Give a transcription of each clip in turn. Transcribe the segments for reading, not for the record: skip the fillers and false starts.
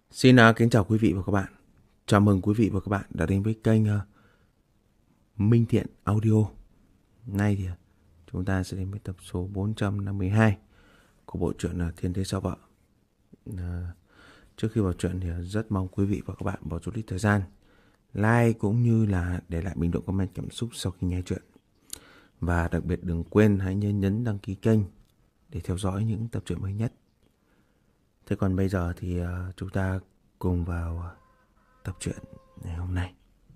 Xin kính chào quý vị và các bạn. Chào mừng quý vị và các bạn đã đến với kênh Minh Thiện Audio. Nay thì chúng ta sẽ đến với tập số 452 của bộ truyện Thiên Thế Sao Vợ. Trước khi vào truyện thì rất mong quý vị và các bạn bỏ chút ít thời gian like cũng như là để lại bình luận comment cảm xúc sau khi nghe truyện. Và đặc biệt đừng quên hãy nhấn đăng ký kênh để theo dõi những tập truyện mới nhất. Thế còn bây giờ thì chúng ta cùng vào tập truyện ngày hôm nay.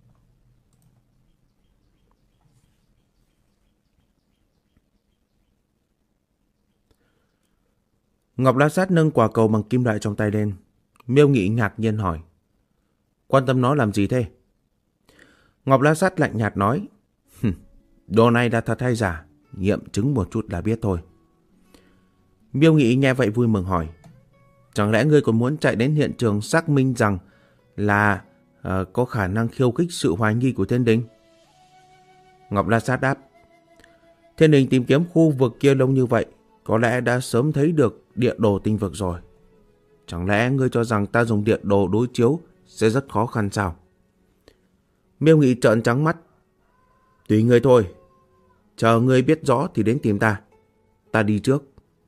Ngọc La Sát nâng quả cầu bằng kim loại trong tay lên. Miêu Nghị ngạc nhiên hỏi: quan tâm nó làm gì thế? Ngọc La Sát lạnh nhạt nói: đồ này là thật hay giả, nghiệm chứng một chút là biết thôi. Miêu Nghị nghe vậy vui mừng hỏi: chẳng lẽ ngươi còn muốn chạy đến hiện trường xác minh rằng là có khả năng khiêu khích sự hoài nghi của Thiên Đình? Ngọc La Sát đáp: Thiên Đình tìm kiếm khu vực kia lâu như vậy, có lẽ đã sớm thấy được địa đồ tinh vực rồi. Chẳng lẽ ngươi cho rằng ta dùng địa đồ đối chiếu sẽ rất khó khăn sao? Miêu Nghị trợn trắng mắt: tùy ngươi thôi, chờ ngươi biết rõ thì đến tìm ta. Ta đi trước.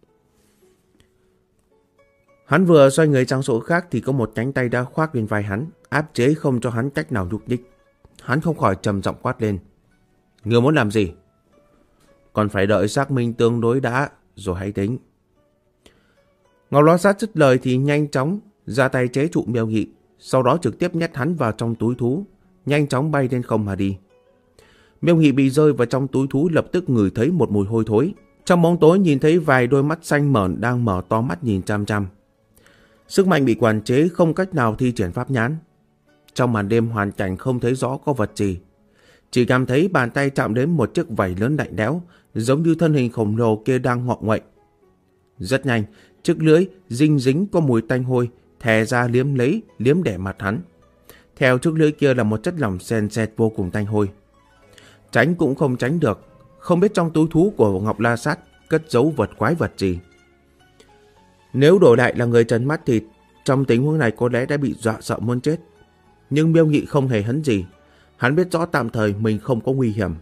Hắn vừa xoay người sang chỗ khác thì có một cánh tay đã khoác lên vai hắn, áp chế không cho hắn cách nào nhúc nhích. Hắn không khỏi trầm giọng quát lên: ngươi muốn làm gì? Còn phải đợi xác minh tương đối đã rồi hãy tính. Ngọc La Sát dứt lời thì nhanh chóng ra tay chế trụ Miêu Nghị, sau đó trực tiếp nhét hắn vào trong túi thú, nhanh chóng bay lên không mà đi. Miêu Nghị bị rơi vào trong túi thú lập tức ngửi thấy một mùi hôi thối. Trong bóng tối nhìn thấy vài đôi mắt xanh mởn đang mở to mắt nhìn chăm chăm. Sức mạnh bị quản chế, không cách nào thi triển pháp nhãn. Trong màn đêm hoàn cảnh không thấy rõ có vật gì, chỉ cảm thấy bàn tay chạm đến một chiếc vảy lớn lạnh lẽo, giống như thân hình khổng lồ kia đang ngọ nguậy. Rất nhanh, chiếc lưỡi dinh dính có mùi tanh hôi thè ra liếm đẻ mặt hắn. Theo chiếc lưỡi kia là một chất lỏng sền sệt vô cùng tanh hôi. Tránh cũng không tránh được, không biết trong túi thú của Ngọc La Sát cất giấu vật quái vật gì. Nếu đổi lại là người trần mắt thịt, trong tình huống này có lẽ đã bị dọa sợ muốn chết. Nhưng Miêu Nghị không hề hấn gì. Hắn biết rõ tạm thời mình không có nguy hiểm.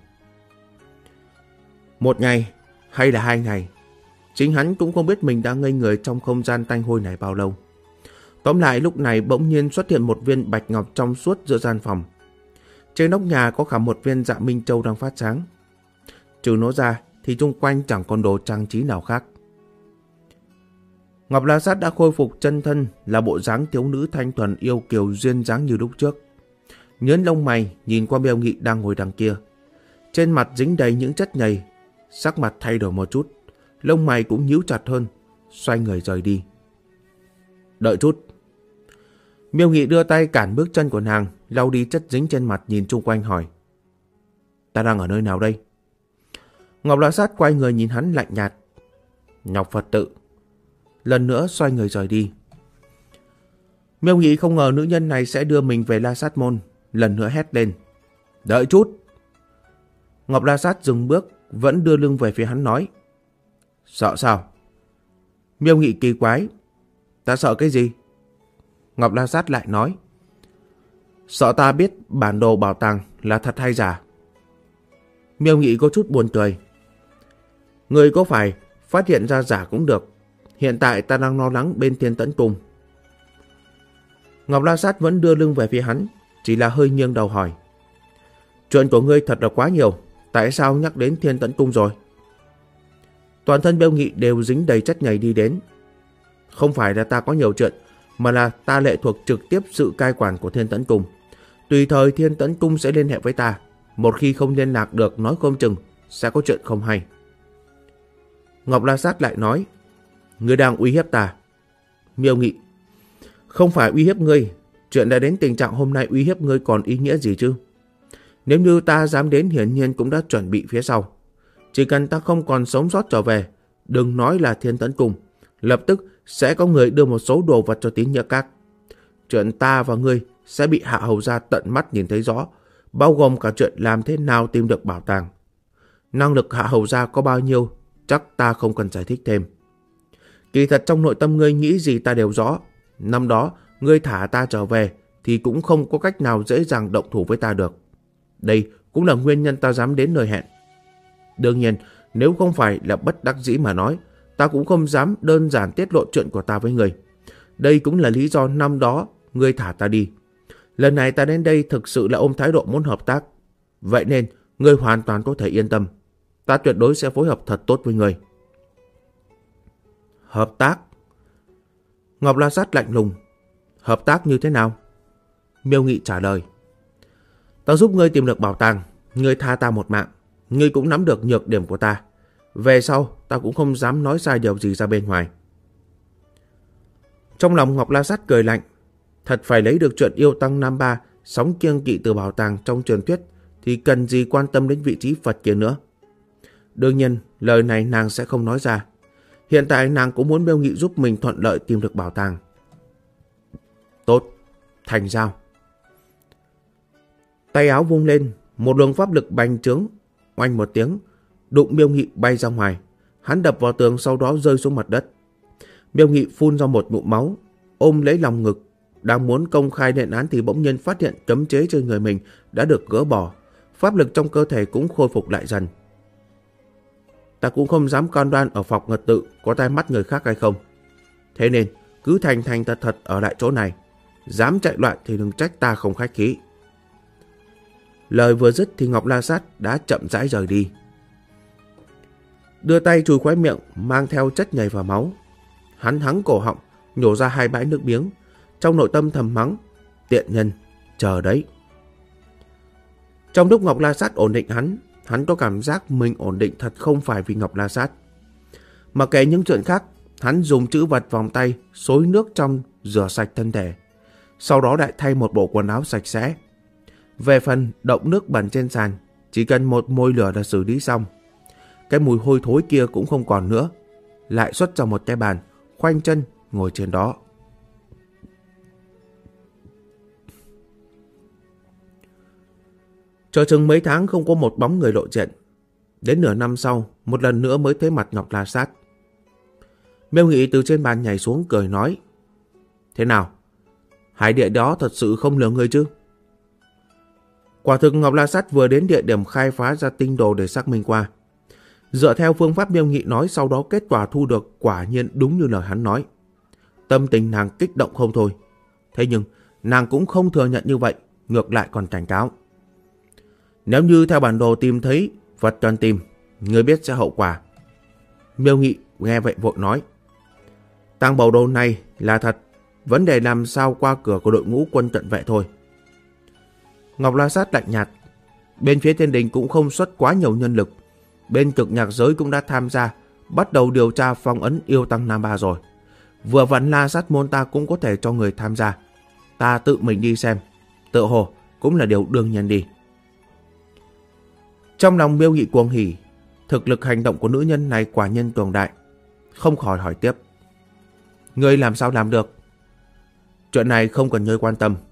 Một ngày hay là 2 ngày, chính hắn cũng không biết mình đã ngây người trong không gian tanh hôi này bao lâu. Tóm lại lúc này bỗng nhiên xuất hiện một viên bạch ngọc trong suốt giữa gian phòng. Trên nóc nhà có cả một viên Dạ Minh Châu đang phát sáng. Trừ nó ra thì chung quanh chẳng còn đồ trang trí nào khác. Ngọc La Sát đã khôi phục chân thân, là bộ dáng thiếu nữ thanh thuần yêu kiều duyên dáng như lúc trước. Nhớn lông mày nhìn qua Miêu Nghị đang ngồi đằng kia. Trên mặt dính đầy những chất nhầy, sắc mặt thay đổi một chút, lông mày cũng nhíu chặt hơn, xoay người rời đi. Đợi chút. Miêu Nghị đưa tay cản bước chân của nàng, lau đi chất dính trên mặt, nhìn chung quanh hỏi: ta đang ở nơi nào đây? Ngọc La Sát quay người nhìn hắn lạnh nhạt: Ngọc Phật tự. Lần nữa xoay người rời đi. Miêu Nghị không ngờ nữ nhân này sẽ đưa mình về La Sát môn, lần nữa hét lên: đợi chút. Ngọc La Sát dừng bước, vẫn đưa lưng về phía hắn nói: sợ sao? Miêu Nghị kỳ quái: ta sợ cái gì? Ngọc La Sát lại nói: sợ ta biết bản đồ bảo tàng là thật hay giả. Miêu Nghị có chút buồn cười: người có phải phát hiện ra giả cũng được, hiện tại ta đang lo lắng bên Thiên Tẫn Cung. Ngọc La Sát vẫn đưa lưng về phía hắn, chỉ là hơi nghiêng đầu hỏi: chuyện của ngươi thật là quá nhiều, tại sao nhắc đến Thiên Tẫn Cung rồi? Toàn thân Miêu Nghị đều dính đầy chất nhầy đi đến: không phải là ta có nhiều chuyện, mà là ta lệ thuộc trực tiếp sự cai quản của Thiên Tẫn Cung. Tùy thời Thiên Tẫn Cung sẽ liên hệ với ta, một khi không liên lạc được nói không chừng sẽ có chuyện không hay. Ngọc La Sát lại nói: ngươi đang uy hiếp ta. Miêu Nghị: không phải uy hiếp ngươi, chuyện đã đến tình trạng hôm nay uy hiếp ngươi còn ý nghĩa gì chứ? Nếu như ta dám đến hiển nhiên cũng đã chuẩn bị phía sau. Chỉ cần ta không còn sống sót trở về, đừng nói là Thiên Tẫn Cung, lập tức sẽ có người đưa một số đồ vật cho Tín Nghĩa Các. Chuyện ta và ngươi sẽ bị Hạ Hầu gia tận mắt nhìn thấy rõ, bao gồm cả chuyện làm thế nào tìm được bảo tàng. Năng lực Hạ Hầu gia có bao nhiêu, chắc ta không cần giải thích thêm. Kỳ thật trong nội tâm ngươi nghĩ gì ta đều rõ. Năm đó, ngươi thả ta trở về thì cũng không có cách nào dễ dàng động thủ với ta được. Đây cũng là nguyên nhân ta dám đến nơi hẹn. Đương nhiên, nếu không phải là bất đắc dĩ mà nói, ta cũng không dám đơn giản tiết lộ chuyện của ta với ngươi. Đây cũng là lý do năm đó ngươi thả ta đi. Lần này ta đến đây thực sự là ôm thái độ muốn hợp tác. Vậy nên, ngươi hoàn toàn có thể yên tâm. Ta tuyệt đối sẽ phối hợp thật tốt với ngươi. Hợp tác? Ngọc La Sát lạnh lùng. Hợp tác như thế nào? Miêu Nghị trả lời. Ta giúp ngươi tìm được bảo tàng. Ngươi tha ta một mạng. Ngươi cũng nắm được nhược điểm của ta. Về sau, ta cũng không dám nói sai điều gì ra bên ngoài. Trong lòng Ngọc La Sát cười lạnh. Thật phải lấy được chuyện yêu tăng Nam Ba sóng kiêng kỵ từ bảo tàng trong truyền thuyết thì cần gì quan tâm đến vị trí Phật kia nữa. Đương nhiên, lời này nàng sẽ không nói ra. Hiện tại nàng cũng muốn Miêu Nghị giúp mình thuận lợi tìm được bảo tàng. Tốt, thành giao. Tay áo vung lên, một luồng pháp lực bành trướng, oanh một tiếng, đụng Miêu Nghị bay ra ngoài. Hắn đập vào tường sau đó rơi xuống mặt đất. Miêu Nghị phun ra một ngụm máu, ôm lấy lòng ngực, đang muốn công khai lên án thì bỗng nhiên phát hiện cấm chế trên người mình đã được gỡ bỏ, pháp lực trong cơ thể cũng khôi phục lại dần. Ta cũng không dám cam đoan ở Phọc Ngật Tự có tai mắt người khác hay không. Thế nên cứ thành thành thật thật ở lại chỗ này. Dám chạy loạn thì đừng trách ta không khách khí. Lời vừa dứt thì Ngọc La Sát đã chậm rãi rời đi. Đưa tay chùi khóe miệng mang theo chất nhầy và máu. Hắn hắng cổ họng, nhổ ra 2 bãi nước miếng. Trong nội tâm thầm mắng, tiện nhân, chờ đấy. Trong lúc Ngọc La Sát ổn định hắn có cảm giác mình ổn định thật không phải vì Ngọc La Sát. Mà kể những chuyện khác, hắn dùng chữ vật vòng tay xối nước trong rửa sạch thân thể. Sau đó lại thay một bộ quần áo sạch sẽ. Về phần động nước bẩn trên sàn, chỉ cần một môi lửa là xử lý xong. Cái mùi hôi thối kia cũng không còn nữa. Lại xuất ra một cái bàn, khoanh chân ngồi trên đó. Chờ chừng mấy tháng không có một bóng người lộ diện. Đến nửa năm sau, một lần nữa mới thấy mặt Ngọc La Sát. Miêu Nghị từ trên bàn nhảy xuống cười nói. Thế nào? Hải địa đó thật sự không lừa ngươi chứ? Quả thực Ngọc La Sát vừa đến địa điểm khai phá ra tinh đồ để xác minh qua. Dựa theo phương pháp Miêu Nghị nói, sau đó kết quả thu được quả nhiên đúng như lời hắn nói. Tâm tình nàng kích động không thôi. Thế nhưng nàng cũng không thừa nhận như vậy, ngược lại còn cảnh cáo. Nếu như theo bản đồ tìm thấy vật cần tìm, ngươi biết sẽ hậu quả. Miêu Nghị nghe vậy vội nói. Tàng bảo đồ này là thật, vấn đề làm sao qua cửa của đội ngũ quân cận vệ thôi. Ngọc La Sát lạnh nhạt. Bên phía thiên đình cũng không xuất quá nhiều nhân lực. Bên cực nhạc giới cũng đã tham gia, bắt đầu điều tra phong ấn yêu tăng Nam Ba rồi. Vừa vặn La Sát môn ta cũng có thể cho người tham gia. Ta tự mình đi xem, tự hồ cũng là điều đương nhiên đi. Trong lòng Miêu Nghị cuồng hỉ, thực lực hành động của nữ nhân này quả nhân cường đại. Không khỏi hỏi tiếp. Ngươi làm sao làm được? Chuyện này không cần ngươi quan tâm.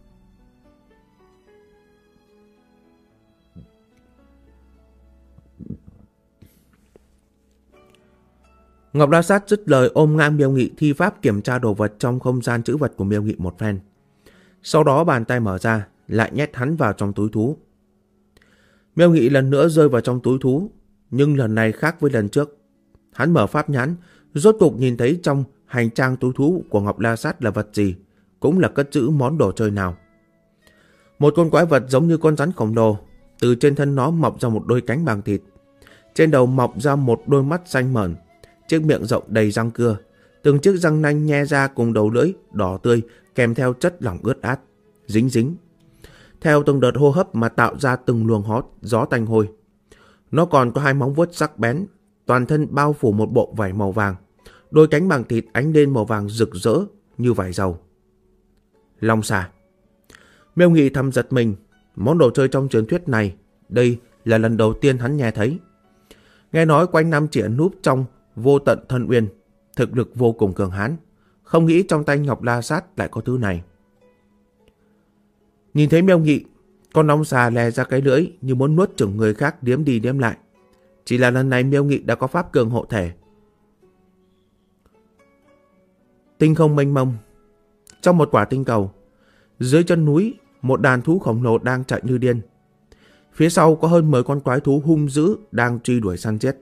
Ngọc La Sát dứt lời ôm ngang Miêu Nghị thi pháp kiểm tra đồ vật trong không gian trữ vật của Miêu Nghị một phen. Sau đó bàn tay mở ra, lại nhét hắn vào trong túi thú. Miêu Nghị lần nữa rơi vào trong túi thú, nhưng lần này khác với lần trước. Hắn mở pháp nhãn, rốt cục nhìn thấy trong hành trang túi thú của Ngọc La Sát là vật gì, cũng là cất trữ món đồ chơi nào. Một con quái vật giống như con rắn khổng lồ, từ trên thân nó mọc ra một đôi cánh bằng thịt. Trên đầu mọc ra một đôi mắt xanh mởn, chiếc miệng rộng đầy răng cưa, từng chiếc răng nanh nhe ra cùng đầu lưỡi đỏ tươi kèm theo chất lỏng ướt át, dính dính. Theo từng đợt hô hấp mà tạo ra từng luồng gió tanh hôi. Nó còn có 2 móng vuốt sắc bén, toàn thân bao phủ một bộ vảy màu vàng, đôi cánh bằng thịt ánh lên màu vàng rực rỡ như vải dầu. Long xà. Miêu Nghị thầm giật mình, món đồ chơi trong truyền thuyết này, đây là lần đầu tiên hắn nghe thấy. Nghe nói quanh năm chỉ ẩn núp trong vô tận thân uyên, thực lực vô cùng cường hãn, không nghĩ trong tay Ngọc La Sát lại có thứ này. Nhìn thấy Miêu Nghị, con long xà lè ra cái lưỡi như muốn nuốt chửng người khác điếm đi điếm lại. Chỉ là lần này Miêu Nghị đã có pháp cường hộ thể. Tinh không mênh mông, Trong một quả tinh cầu, dưới chân núi, một đàn thú khổng lồ đang chạy như điên. Phía sau có hơn 10 con quái thú hung dữ đang truy đuổi săn giết.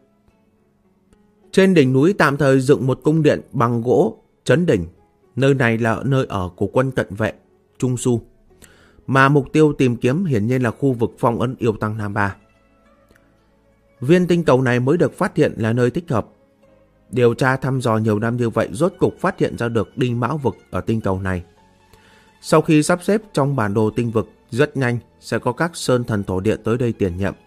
Trên đỉnh núi tạm thời dựng một cung điện bằng gỗ trấn đỉnh. Nơi này là nơi ở của quân cận vệ Trung Su, mà mục tiêu tìm kiếm hiển nhiên là khu vực phong ấn yêu tăng Nam Ba. Viên tinh cầu này mới được phát hiện là nơi thích hợp. Điều tra thăm dò nhiều năm như vậy, rốt cục phát hiện ra được đinh mão vực ở tinh cầu này. Sau khi sắp xếp trong bản đồ tinh vực, rất nhanh sẽ có các sơn thần thổ địa tới đây tiền nhiệm.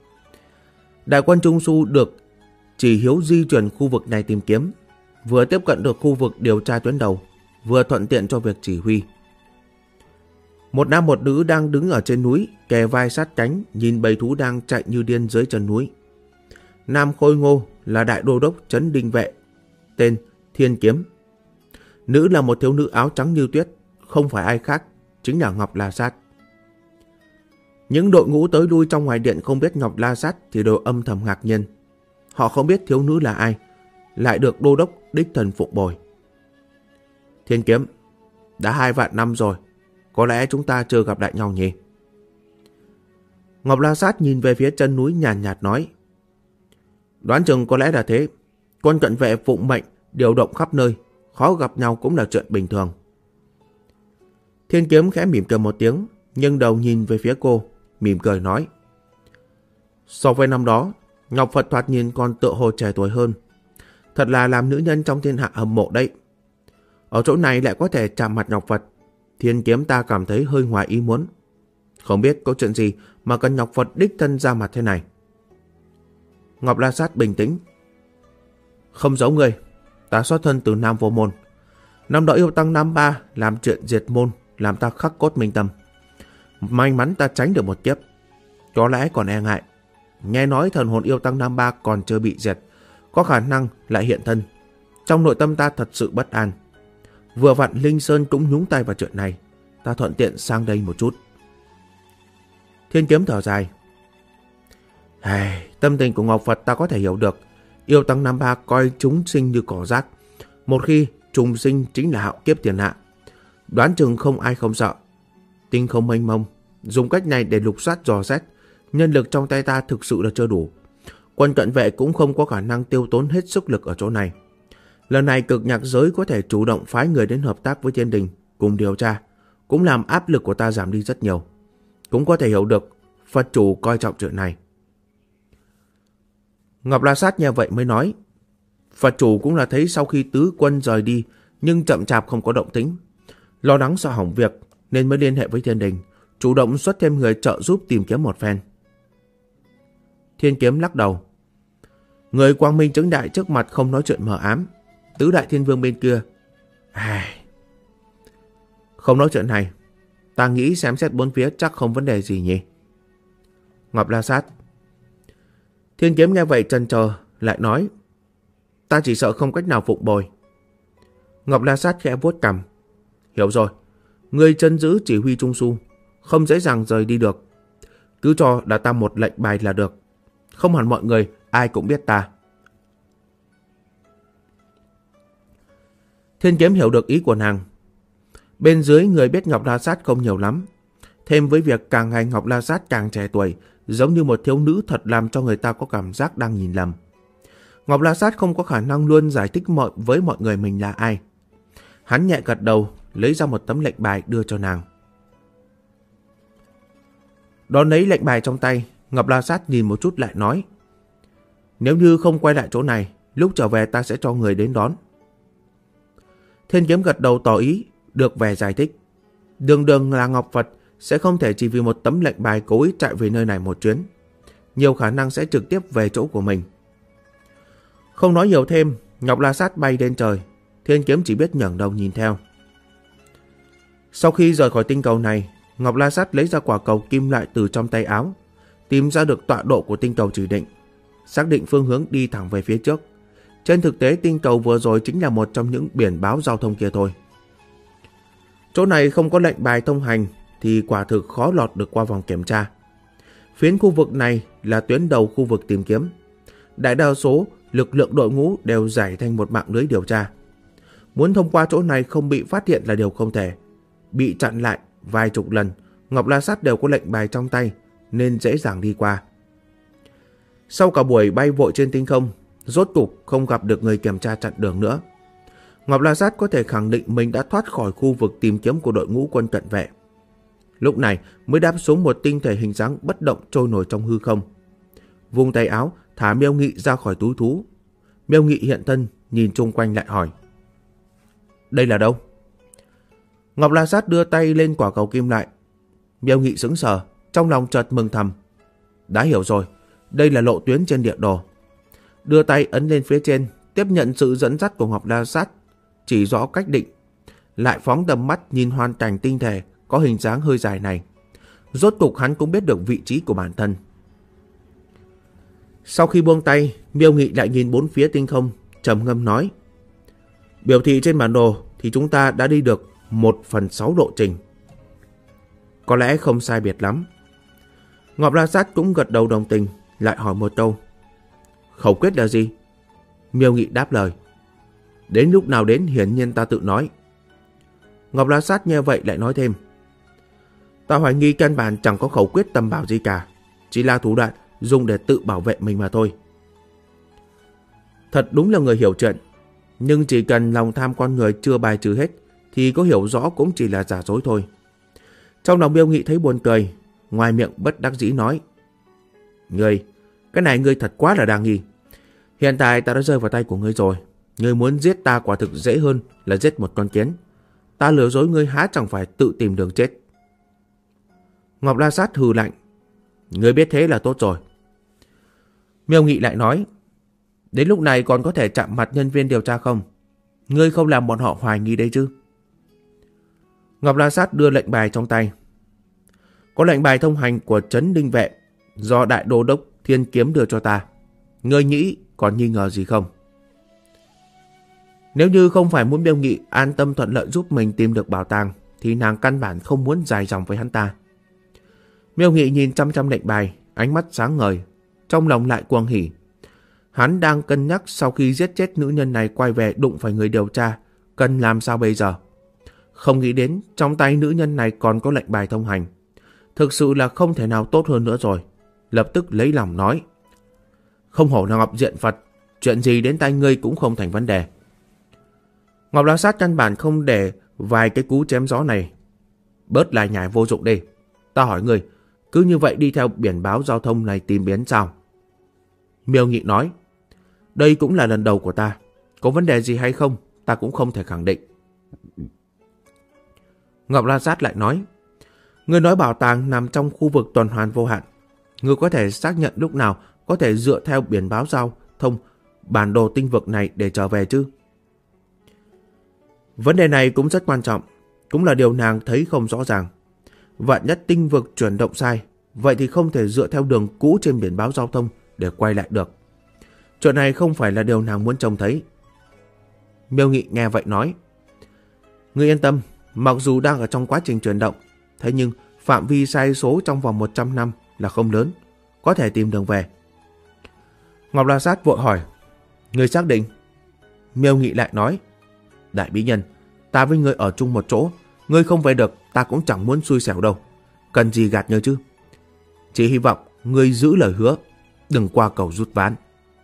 Đại quân Trung Su được chỉ hiếu di chuyển khu vực này tìm kiếm, vừa tiếp cận được khu vực điều tra tuyến đầu, vừa thuận tiện cho việc chỉ huy. Một nam một nữ đang đứng ở trên núi, kề vai sát cánh, nhìn bầy thú đang chạy như điên dưới chân núi. Nam khôi ngô là đại đô đốc trấn đinh vệ, tên Thiên Kiếm. Nữ là một thiếu nữ áo trắng như tuyết, không phải ai khác, chính là Ngọc La Sát. Những đội ngũ tới lui trong ngoài điện không biết Ngọc La Sát thì đều âm thầm ngạc nhiên. Họ không biết thiếu nữ là ai, lại được đô đốc đích thần phụng bồi. Thiên Kiếm, đã 2 vạn năm rồi, có lẽ chúng ta chưa gặp lại nhau nhỉ? Ngọc La Sát nhìn về phía chân núi nhàn nhạt nói. Đoán chừng có lẽ là thế. Quân cận vệ phụng mệnh điều động khắp nơi, khó gặp nhau cũng là chuyện bình thường. Thiên Kiếm khẽ mỉm cười một tiếng, nhưng đầu nhìn về phía cô, mỉm cười nói. So với năm đó, Ngọc Phật thoạt nhìn còn tựa hồ trẻ tuổi hơn. Thật là làm nữ nhân trong thiên hạ hâm mộ đấy. Ở chỗ này lại có thể chạm mặt Ngọc Phật, Thiên Kiếm ta cảm thấy hơi ngoài ý muốn. Không biết có chuyện gì mà cần Ngọc Phật đích thân ra mặt thế này. Ngọc La Sát bình tĩnh. Không giấu người, ta xuất thân từ Nam Vô Môn. Năm đó yêu tăng Nam Ba làm chuyện diệt môn, làm ta khắc cốt minh tâm. May mắn ta tránh được một kiếp. Có lẽ còn e ngại. Nghe nói thần hồn yêu tăng Nam Ba còn chưa bị diệt, có khả năng lại hiện thân. Trong nội tâm ta thật sự bất an. Vừa vặn Linh Sơn cũng nhúng tay vào chuyện này, ta thuận tiện sang đây một chút. Thiên Kiếm thở dài. Tâm tình của Ngọc Phật ta có thể hiểu được. Yêu tăng Nam Ba coi chúng sinh như cỏ rác. Một khi trùng sinh chính là hạo kiếp tiền hạ, đoán chừng không ai không sợ. Tinh không mênh mông, dùng cách này để lục soát dò xét, nhân lực trong tay ta thực sự là chưa đủ. Quân cận vệ cũng không có khả năng tiêu tốn hết sức lực ở chỗ này. Lần này cực nhạc giới có thể chủ động phái người đến hợp tác với thiên đình cùng điều tra, cũng làm áp lực của ta giảm đi rất nhiều. Cũng có thể hiểu được Phật chủ coi trọng chuyện này. Ngọc La Sát nghe vậy mới nói. Phật chủ cũng là thấy sau khi tứ quân rời đi nhưng chậm chạp không có động tĩnh, lo lắng sợ hỏng việc nên mới liên hệ với thiên đình, chủ động xuất thêm người trợ giúp tìm kiếm một phen. Thiên Kiếm lắc đầu. Người quang minh chứng đại trước mặt không nói chuyện mờ ám. Tứ đại thiên vương bên kia không nói chuyện này. Ta nghĩ xem xét bốn phía chắc không vấn đề gì nhỉ. Ngọc La Sát. Thiên Kiếm nghe vậy chần chờ lại nói. Ta chỉ sợ không cách nào phụng bồi. Ngọc La Sát khẽ vuốt cằm. Hiểu rồi, người chân giữ chỉ huy Trung Su, không dễ dàng rời đi được. Cứ cho đã ta một lệnh bài là được. Không hẳn mọi người ai cũng biết ta. Thiên Kiếm hiểu được ý của nàng. Bên dưới người biết Ngọc La Sát không nhiều lắm. Thêm với việc càng ngày Ngọc La Sát càng trẻ tuổi, giống như một thiếu nữ thật làm cho người ta có cảm giác đang nhìn lầm. Ngọc La Sát không có khả năng luôn giải thích với mọi người mình là ai. Hắn nhẹ gật đầu, lấy ra một tấm lệnh bài đưa cho nàng. Đón lấy lệnh bài trong tay, Ngọc La Sát nhìn một chút lại nói. Nếu như không quay lại chỗ này, lúc trở về ta sẽ cho người đến đón. Thiên Kiếm gật đầu tỏ ý, được về giải thích. Đường đường là Ngọc Phật, sẽ không thể chỉ vì một tấm lệnh bài cố ý chạy về nơi này một chuyến. Nhiều khả năng sẽ trực tiếp về chỗ của mình. Không nói nhiều thêm, Ngọc La Sát bay lên trời. Thiên Kiếm chỉ biết ngẩng đầu nhìn theo. Sau khi rời khỏi tinh cầu này, Ngọc La Sát lấy ra quả cầu kim loại từ trong tay áo, tìm ra được tọa độ của tinh cầu chỉ định, xác định phương hướng đi thẳng về phía trước. Trên thực tế tinh cầu vừa rồi chính là một trong những biển báo giao thông kia thôi. Chỗ này không có lệnh bài thông hành thì quả thực khó lọt được qua vòng kiểm tra. Phiến khu vực này là tuyến đầu khu vực tìm kiếm. Đại đa số lực lượng đội ngũ đều giải thành một mạng lưới điều tra. Muốn thông qua chỗ này không bị phát hiện là điều không thể. Bị chặn lại vài chục lần, Ngọc La Sát đều có lệnh bài trong tay nên dễ dàng đi qua. Sau cả buổi bay vội trên tinh không, rốt cục không gặp được người kiểm tra chặn đường nữa. Ngọc La Sát có thể khẳng định mình đã thoát khỏi khu vực tìm kiếm của đội ngũ quân cận vệ. Lúc này mới đáp xuống một tinh thể hình dáng bất động trôi nổi trong hư không. Vung tay áo thả Miêu Nghị ra khỏi túi thú. Miêu Nghị hiện thân nhìn chung quanh lại hỏi: đây là đâu? Ngọc La Sát đưa tay lên quả cầu kim loại. Miêu Nghị sững sờ, trong lòng chợt mừng thầm. Đã hiểu rồi, đây là lộ tuyến trên địa đồ. Đưa tay ấn lên phía trên, tiếp nhận sự dẫn dắt của Ngọc La Sát, chỉ rõ cách định. Lại phóng tầm mắt nhìn hoàn cảnh tinh thể có hình dáng hơi dài này. Rốt cục hắn cũng biết được vị trí của bản thân. Sau khi buông tay, Miêu Nghị lại nhìn bốn phía tinh không, trầm ngâm nói: biểu thị trên bản đồ thì chúng ta đã đi được 1/6 lộ trình. Có lẽ không sai biệt lắm. Ngọc La Sát cũng gật đầu đồng tình, lại hỏi một câu: khẩu quyết là gì? Miêu Nghị đáp lời: đến lúc nào đến hiển nhiên ta tự nói. Ngọc La Sát nghe vậy lại nói thêm: ta hoài nghi căn bản chẳng có khẩu quyết tầm bảo gì cả, chỉ là thủ đoạn dùng để tự bảo vệ mình mà thôi. Thật đúng là người hiểu chuyện, nhưng chỉ cần lòng tham con người chưa bài trừ hết thì có hiểu rõ cũng chỉ là giả dối thôi. Trong lòng Miêu Nghị thấy buồn cười, ngoài miệng bất đắc dĩ nói: ngươi, cái này ngươi thật quá là đa nghi. Hiện tại ta đã rơi vào tay của ngươi rồi, ngươi muốn giết ta quả thực dễ hơn là giết một con kiến. Ta lừa dối ngươi há chẳng phải tự tìm đường chết. Ngọc La Sát hừ lạnh: ngươi biết thế là tốt rồi. Miêu Nghị lại nói: đến lúc này còn có thể chạm mặt nhân viên điều tra không? Ngươi không làm bọn họ hoài nghi đấy chứ? Ngọc La Sát đưa lệnh bài trong tay. Có lệnh bài thông hành của trấn Đinh Vệ do Đại Đô Đốc Thiên Kiếm đưa cho ta. Ngươi nghĩ còn nghi ngờ gì không? Nếu như không phải muốn Miêu Nghị an tâm thuận lợi giúp mình tìm được bảo tàng thì nàng căn bản không muốn dài dòng với hắn ta. Miêu Nghị nhìn chăm chăm lệnh bài, ánh mắt sáng ngời, trong lòng lại cuồng hỉ. Hắn đang cân nhắc sau khi giết chết nữ nhân này quay về đụng phải người điều tra, cần làm sao bây giờ. Không nghĩ đến trong tay nữ nhân này còn có lệnh bài thông hành. Thực sự là không thể nào tốt hơn nữa rồi. Lập tức lấy lòng nói: không hổ là Ngọc Diện Phật, chuyện gì đến tay ngươi cũng không thành vấn đề. Ngọc La Sát căn bản không để vài cái cú chém gió này. Bớt lại nhải vô dụng đi. Ta hỏi ngươi, cứ như vậy đi theo biển báo giao thông này tìm biến sao? Miêu Nghị nói: đây cũng là lần đầu của ta, có vấn đề gì hay không ta cũng không thể khẳng định. Ngọc La Sát lại nói: ngươi nói bảo tàng nằm trong khu vực tuần hoàn vô hạn, ngươi có thể xác nhận lúc nào có thể dựa theo biển báo giao thông bản đồ tinh vực này để trở về chứ? Vấn đề này cũng rất quan trọng, cũng là điều nàng thấy không rõ ràng. Vạn nhất tinh vực chuyển động sai, vậy thì không thể dựa theo đường cũ trên biển báo giao thông để quay lại được. Chuyện này không phải là điều nàng muốn trông thấy. Miêu Nghị nghe vậy nói: ngươi yên tâm, mặc dù đang ở trong quá trình chuyển động, thế nhưng phạm vi sai số trong vòng 100 năm là không lớn, có thể tìm đường về. Ngọc La Sát vội hỏi: ngươi xác định? Miêu Nghị lại nói: đại bí nhân, ta với ngươi ở chung một chỗ, ngươi không về được ta cũng chẳng muốn xui xẻo đâu, cần gì gạt nhớ chứ. Chỉ hy vọng ngươi giữ lời hứa, đừng qua cầu rút ván.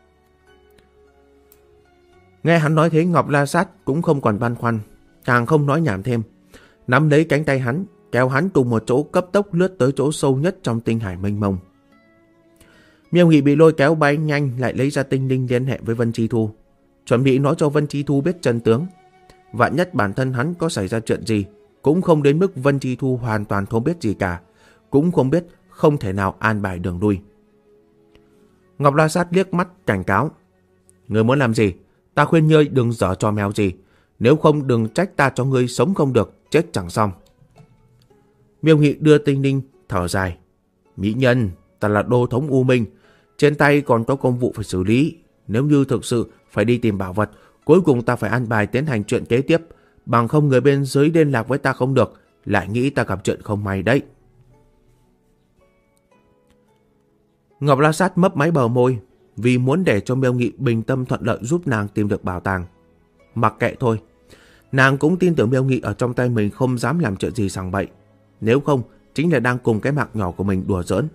Nghe hắn nói thế, Ngọc La Sát cũng không còn băn khoăn, càng không nói nhảm thêm, nắm lấy cánh tay hắn, kéo hắn cùng một chỗ cấp tốc lướt tới chỗ sâu nhất trong tinh hải mênh mông. Miêu Nghị bị lôi kéo bay nhanh, lại lấy ra tinh linh liên hệ với Vân Chi Thu, chuẩn bị nói cho Vân Chi Thu biết chân tướng. Vạn nhất bản thân hắn có xảy ra chuyện gì, cũng không đến mức Vân Chi Thu hoàn toàn không biết gì cả, cũng không biết không thể nào an bài đường lui. Ngọc La Sát liếc mắt cảnh cáo: ngươi muốn làm gì? Ta khuyên ngươi đừng giở trò mèo gì, nếu không đừng trách ta cho ngươi sống không được, chết chẳng xong. Miêu Nghị đưa tinh linh thở dài: mỹ nhân, ta là đô thống U Minh, trên tay còn có công vụ phải xử lý. Nếu như thực sự phải đi tìm bảo vật, cuối cùng ta phải an bài tiến hành chuyện kế tiếp, bằng không người bên dưới liên lạc với ta không được, lại nghĩ ta gặp chuyện không may đấy. Ngọc La Sát mấp máy bờ môi, vì muốn để cho Miêu Nghị bình tâm thuận lợi giúp nàng tìm được bảo tàng. Mặc kệ thôi, Nàng cũng tin tưởng Miêu Nghị ở trong tay mình không dám làm chuyện gì sằng bậy. Nếu không, chính là đang cùng cái mạng nhỏ của mình đùa giỡn.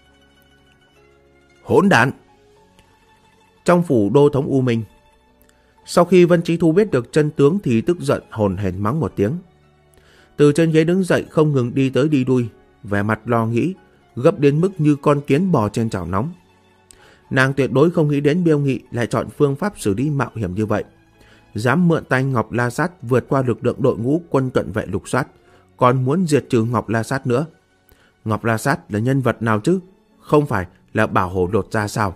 Hỗn đản! Trong phủ đô thống U Minh, sau khi Vân Chí Thu biết được chân tướng thì tức giận hồn hển mắng một tiếng. Từ trên ghế đứng dậy không ngừng đi tới đi lui, vẻ mặt lo nghĩ, gấp đến mức như con kiến bò trên chảo nóng. Nàng tuyệt đối không nghĩ đến Miêu Nghị lại chọn phương pháp xử lý mạo hiểm như vậy. Dám mượn tay Ngọc La Sát vượt qua lực lượng đội ngũ quân cận vệ lục soát, còn muốn diệt trừ Ngọc La Sát nữa. Ngọc La Sát là nhân vật nào chứ? Không phải là bảo hổ đột ra sao?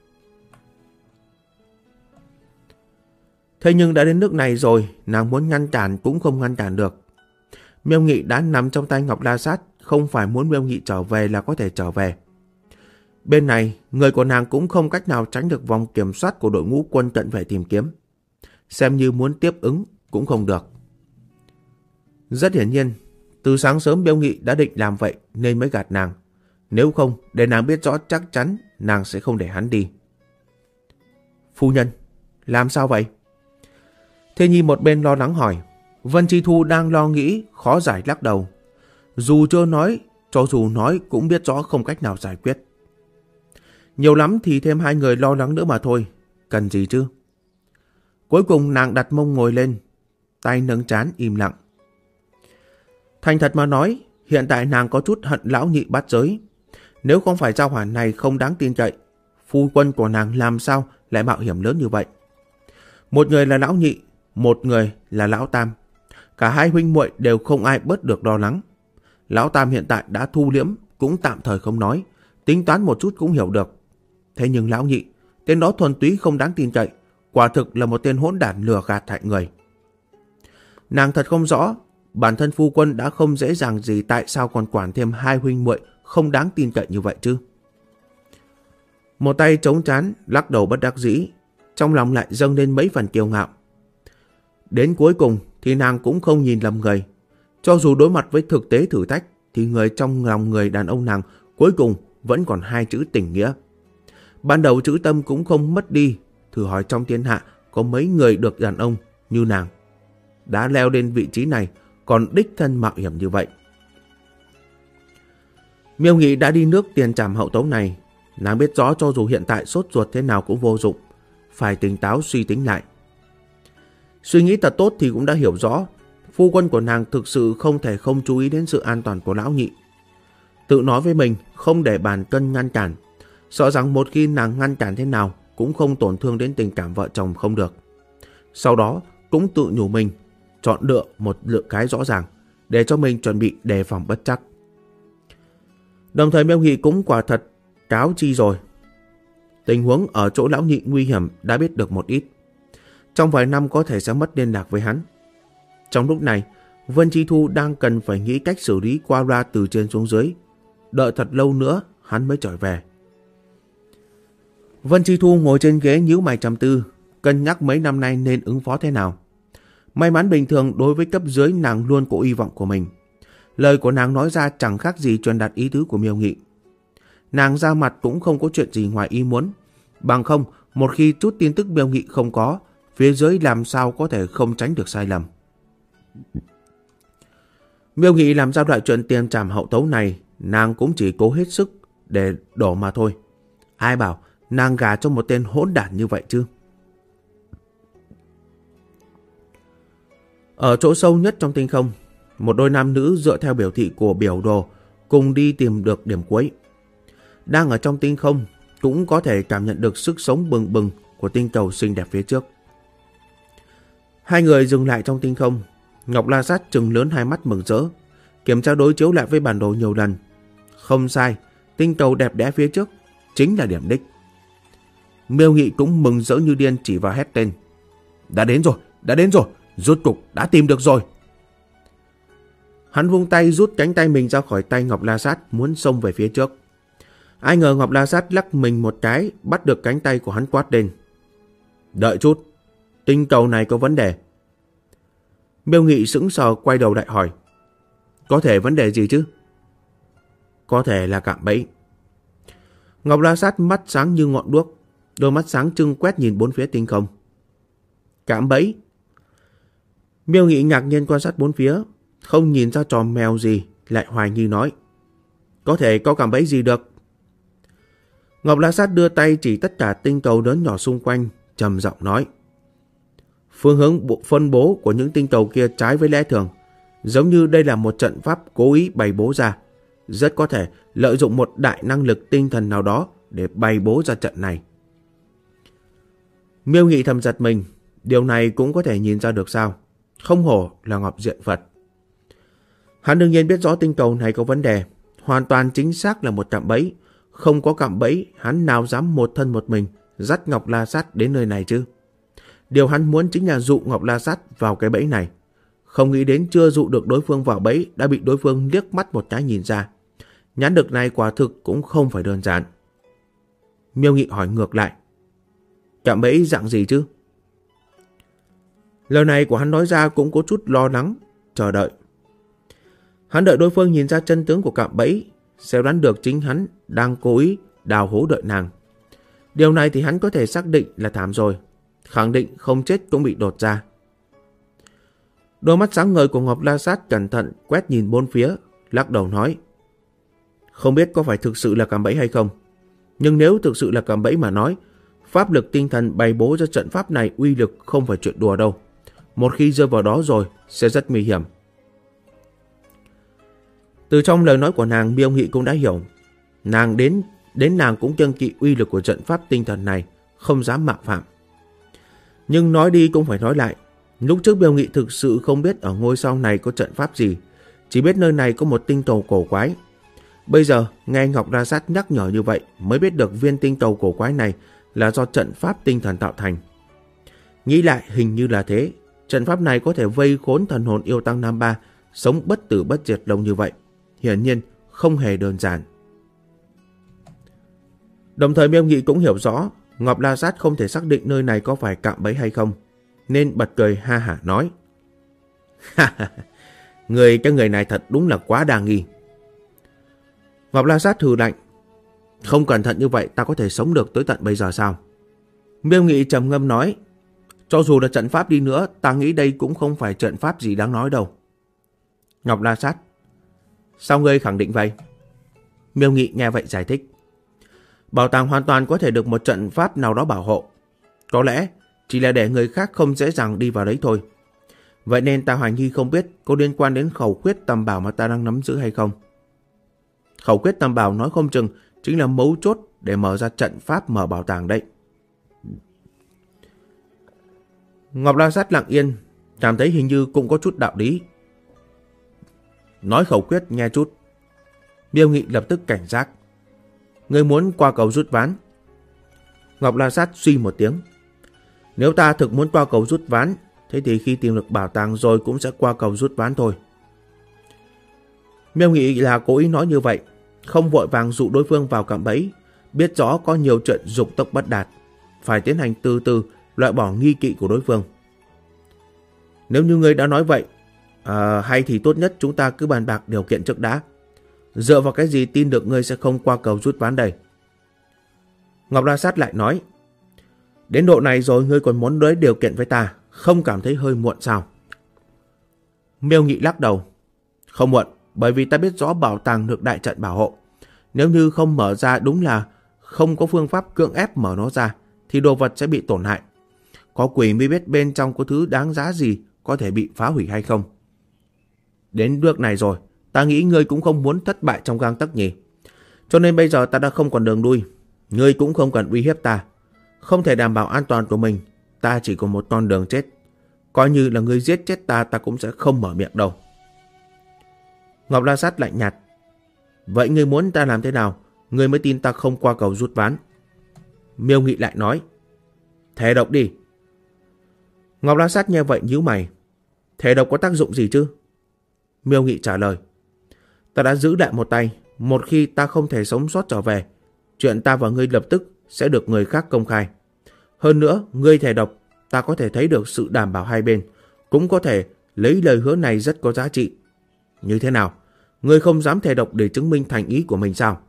Thế nhưng đã đến nước này rồi, nàng muốn ngăn cản cũng không ngăn cản được. Miêu Nghị đã nằm trong tay Ngọc La Sát, không phải muốn Miêu Nghị trở về là có thể trở về. Bên này, người của nàng cũng không cách nào tránh được vòng kiểm soát của đội ngũ quân cận vệ tìm kiếm. Xem như muốn tiếp ứng cũng không được. Rất hiển nhiên, từ sáng sớm Miêu Nghị đã định làm vậy nên mới gạt nàng. Nếu không, để nàng biết rõ chắc chắn nàng sẽ không để hắn đi. Phu nhân, làm sao vậy? Thế Nhi một bên lo lắng hỏi. Vân Chi Thu đang lo nghĩ, khó giải lắc đầu. Dù chưa nói, cho dù nói cũng biết rõ không cách nào giải quyết. Nhiều lắm thì thêm 2 người lo lắng nữa mà thôi. Cần gì chứ? Cuối cùng nàng đặt mông ngồi lên, tay nâng trán im lặng. Thành thật mà nói, hiện tại nàng có chút hận lão nhị bát giới. Nếu không phải giao hỏa này không đáng tin cậy, phu quân của nàng làm sao lại mạo hiểm lớn như vậy? Một người là lão nhị, một người là lão tam. Cả hai huynh muội đều không ai bớt được lo lắng. Lão tam hiện tại đã thu liễm, cũng tạm thời không nói, tính toán một chút cũng hiểu được. Thế nhưng lão nhị, tên đó thuần túy không đáng tin cậy, quả thực là một tên hỗn đản lừa gạt hại người. Nàng thật không rõ, bản thân phu quân đã không dễ dàng gì, tại sao còn quản thêm 2 huynh muội không đáng tin cậy như vậy chứ? Một tay chống trán, lắc đầu bất đắc dĩ, trong lòng lại dâng lên mấy phần kiêu ngạo. Đến cuối cùng thì nàng cũng không nhìn lầm người. Cho dù đối mặt với thực tế thử thách thì người trong lòng người đàn ông nàng cuối cùng vẫn còn 2 chữ tình nghĩa. Ban đầu chữ tâm cũng không mất đi. Thử hỏi trong thiên hạ có mấy người được đàn ông như nàng đã leo lên vị trí này còn đích thân mạo hiểm như vậy. Miêu Nghị đã đi nước tiền trảm hậu tấu này. Nàng biết rõ cho dù hiện tại sốt ruột thế nào cũng vô dụng, phải tỉnh táo suy tính lại. Suy nghĩ thật tốt thì cũng đã hiểu rõ phu quân của nàng thực sự không thể không chú ý đến sự an toàn của lão nhị. Tự nói với mình không để bàn cân ngăn cản, sợ rằng một khi nàng ngăn cản thế nào cũng không tổn thương đến tình cảm vợ chồng không được. Sau đó cũng tự nhủ mình chọn lựa một lượng cái rõ ràng để cho mình chuẩn bị đề phòng bất trắc. Đồng thời Miêu Nghị cũng quả thật cáo chi rồi. Tình huống ở chỗ lão nhị nguy hiểm đã biết được một ít. Trong vài năm có thể sẽ mất liên lạc với hắn. Trong lúc này, Vân Chi Thu đang cần phải nghĩ cách xử lý qua loa từ trên xuống dưới. Đợi thật lâu nữa hắn mới trở về. Vân Chi Thu ngồi trên ghế nhíu mày trầm tư, cân nhắc mấy năm nay nên ứng phó thế nào. May mắn bình thường đối với cấp dưới nàng luôn có hy vọng của mình. Lời của nàng nói ra chẳng khác gì truyền đạt ý tứ của Miêu Nghị. Nàng ra mặt cũng không có chuyện gì ngoài ý muốn. Bằng không, một khi chút tin tức Miêu Nghị không có, phía dưới làm sao có thể không tránh được sai lầm. Miêu Nghị làm ra loại chuyện tiền trảm hậu tấu này, nàng cũng chỉ cố hết sức để đổ mà thôi. Ai bảo nàng gả cho một tên hỗn đản như vậy chứ? Ở chỗ sâu nhất trong tinh không, một đôi nam nữ dựa theo biểu thị của biểu đồ cùng đi tìm được điểm cuối. Đang ở trong tinh không cũng có thể cảm nhận được sức sống bừng bừng của tinh cầu xinh đẹp phía trước. Hai người dừng lại trong tinh không. Ngọc La Sát trừng lớn hai mắt mừng rỡ, kiểm tra đối chiếu lại với bản đồ nhiều lần. Không sai, tinh cầu đẹp đẽ phía trước chính là điểm đích. Miêu Nghị cũng mừng rỡ như điên, chỉ vào hét lên: đã đến rồi, rốt cục đã tìm được rồi. Hắn vung tay rút cánh tay mình ra khỏi tay Ngọc La Sát, muốn xông về phía trước. Ai ngờ Ngọc La Sát lắc mình một cái, bắt được cánh tay của hắn quát lên: đợi chút, tinh cầu này có vấn đề. Miêu Nghị sững sờ quay đầu lại hỏi: có thể vấn đề gì chứ? Có thể là cạm bẫy. Ngọc La Sát mắt sáng như ngọn đuốc, đôi mắt sáng trưng quét nhìn bốn phía tinh không. Cạm bẫy? Miêu Nghị ngạc nhiên quan sát bốn phía, không nhìn ra trò mèo gì, lại hoài nghi nói. Có thể có cạm bẫy gì được? Ngọc La Sát đưa tay chỉ tất cả tinh cầu lớn nhỏ xung quanh, trầm giọng nói. Phương hướng phân bố của những tinh cầu kia trái với lẽ thường, giống như đây là một trận pháp cố ý bày bố ra. Rất có thể lợi dụng một đại năng lực tinh thần nào đó để bày bố ra trận này. Miêu Nghị thầm giật mình, điều này cũng có thể nhìn ra được sao? Không hổ là Ngọc Diện Phật. Hắn đương nhiên biết rõ tinh cầu này có vấn đề, hoàn toàn chính xác là một cạm bẫy. Không có cạm bẫy, hắn nào dám một thân một mình dắt Ngọc La Sát đến nơi này chứ? Điều hắn muốn chính là dụ Ngọc La Sát vào cái bẫy này. Không nghĩ đến chưa dụ được đối phương vào bẫy đã bị đối phương liếc mắt một cái nhìn ra. Nhãn lực này quả thực cũng không phải đơn giản. Miêu Nghị hỏi ngược lại. Cạm bẫy dạng gì chứ? Lời này của hắn nói ra cũng có chút lo lắng, chờ đợi. Hắn đợi đối phương nhìn ra chân tướng của cạm bẫy, sẽ đoán được chính hắn đang cố ý đào hố đợi nàng. Điều này thì hắn có thể xác định là thảm rồi, khẳng định không chết cũng bị đột ra. Đôi mắt sáng ngời của Ngọc La Sát cẩn thận quét nhìn bốn phía, lắc đầu nói. Không biết có phải thực sự là cạm bẫy hay không, nhưng nếu thực sự là cạm bẫy mà nói, pháp lực tinh thần bày bố cho trận pháp này uy lực không phải chuyện đùa đâu. Một khi rơi vào đó rồi sẽ rất nguy hiểm. Từ trong lời nói của nàng, Miêu Nghị cũng đã hiểu. Nàng đến nàng cũng kiêng kỵ uy lực của trận pháp tinh thần này, không dám mạo phạm. Nhưng nói đi cũng phải nói lại. Lúc trước Miêu Nghị thực sự không biết ở ngôi sao này có trận pháp gì, chỉ biết nơi này có một tinh cầu cổ quái. Bây giờ nghe Ngọc La Sát nhắc nhở như vậy mới biết được viên tinh cầu cổ quái này là do trận pháp tinh thần tạo thành. Nghĩ lại hình như là thế. Trận pháp này có thể vây khốn thần hồn yêu tăng Nam Ba sống bất tử bất diệt lâu như vậy. Hiển nhiên không hề đơn giản. Đồng thời Miêu Nghị cũng hiểu rõ Ngọc La Sát không thể xác định nơi này có phải cạm bẫy hay không, nên bật cười ha hả nói. Cái người này thật đúng là quá đa nghi. Ngọc La Sát hừ lạnh. Không cẩn thận như vậy ta có thể sống được tới tận bây giờ sao? Miêu Nghị trầm ngâm nói. Cho dù là trận pháp đi nữa, ta nghĩ đây cũng không phải trận pháp gì đáng nói đâu. Ngọc La Sát. Sao ngươi khẳng định vậy? Miêu Nghị nghe vậy giải thích. Bảo tàng hoàn toàn có thể được một trận pháp nào đó bảo hộ. Có lẽ chỉ là để người khác không dễ dàng đi vào đấy thôi. Vậy nên ta hoài nghi không biết có liên quan đến khẩu quyết tam bảo mà ta đang nắm giữ hay không. Khẩu quyết tam bảo nói không chừng chính là mấu chốt để mở ra trận pháp mở bảo tàng đấy. Ngọc La Sát lặng yên, cảm thấy hình như cũng có chút đạo lý. Nói khẩu quyết nghe chút. Miêu Nghị lập tức cảnh giác. Ngươi muốn qua cầu rút ván? Ngọc La Sát suy một tiếng. Nếu ta thực muốn qua cầu rút ván, thế thì khi tìm được bảo tàng rồi cũng sẽ qua cầu rút ván thôi. Miêu Nghị là cố ý nói như vậy, không vội vàng dụ đối phương vào cạm bẫy, biết rõ có nhiều chuyện dục tốc bất đạt, phải tiến hành từ từ loại bỏ nghi kỵ của đối phương. Nếu như ngươi đã nói vậy, hay thì tốt nhất chúng ta cứ bàn bạc điều kiện trước đã. Dựa vào cái gì tin được ngươi sẽ không qua cầu rút ván đây? Ngọc La Sát lại nói. Đến độ này rồi ngươi còn muốn đối điều kiện với ta, không cảm thấy hơi muộn sao? Miêu Nghị lắc đầu. Không muộn, bởi vì ta biết rõ bảo tàng được đại trận bảo hộ. Nếu như không mở ra, đúng là không có phương pháp cưỡng ép mở nó ra, thì đồ vật sẽ bị tổn hại. Có quỷ mới biết bên trong có thứ đáng giá gì có thể bị phá hủy hay không. Đến bước này rồi, ta nghĩ ngươi cũng không muốn thất bại trong gang tấc nhỉ. Cho nên bây giờ ta đã không còn đường lui. Ngươi cũng không cần uy hiếp ta. Không thể đảm bảo an toàn của mình, ta chỉ có một con đường chết. Coi như là ngươi giết chết ta, ta cũng sẽ không mở miệng đâu. Ngọc La Sát lạnh nhạt. Vậy ngươi muốn ta làm thế nào, ngươi mới tin ta không qua cầu rút ván? Miêu Nghị lại nói. Thề độc đi. Ngọc La Sát nghe vậy nhíu mày. Thề độc có tác dụng gì chứ? Miêu Nghị trả lời. Ta đã giữ lại một tay. Một khi ta không thể sống sót trở về, chuyện ta và ngươi lập tức sẽ được người khác công khai. Hơn nữa, ngươi thề độc, ta có thể thấy được sự đảm bảo hai bên, cũng có thể lấy lời hứa này rất có giá trị. Như thế nào? Ngươi không dám thề độc để chứng minh thành ý của mình sao?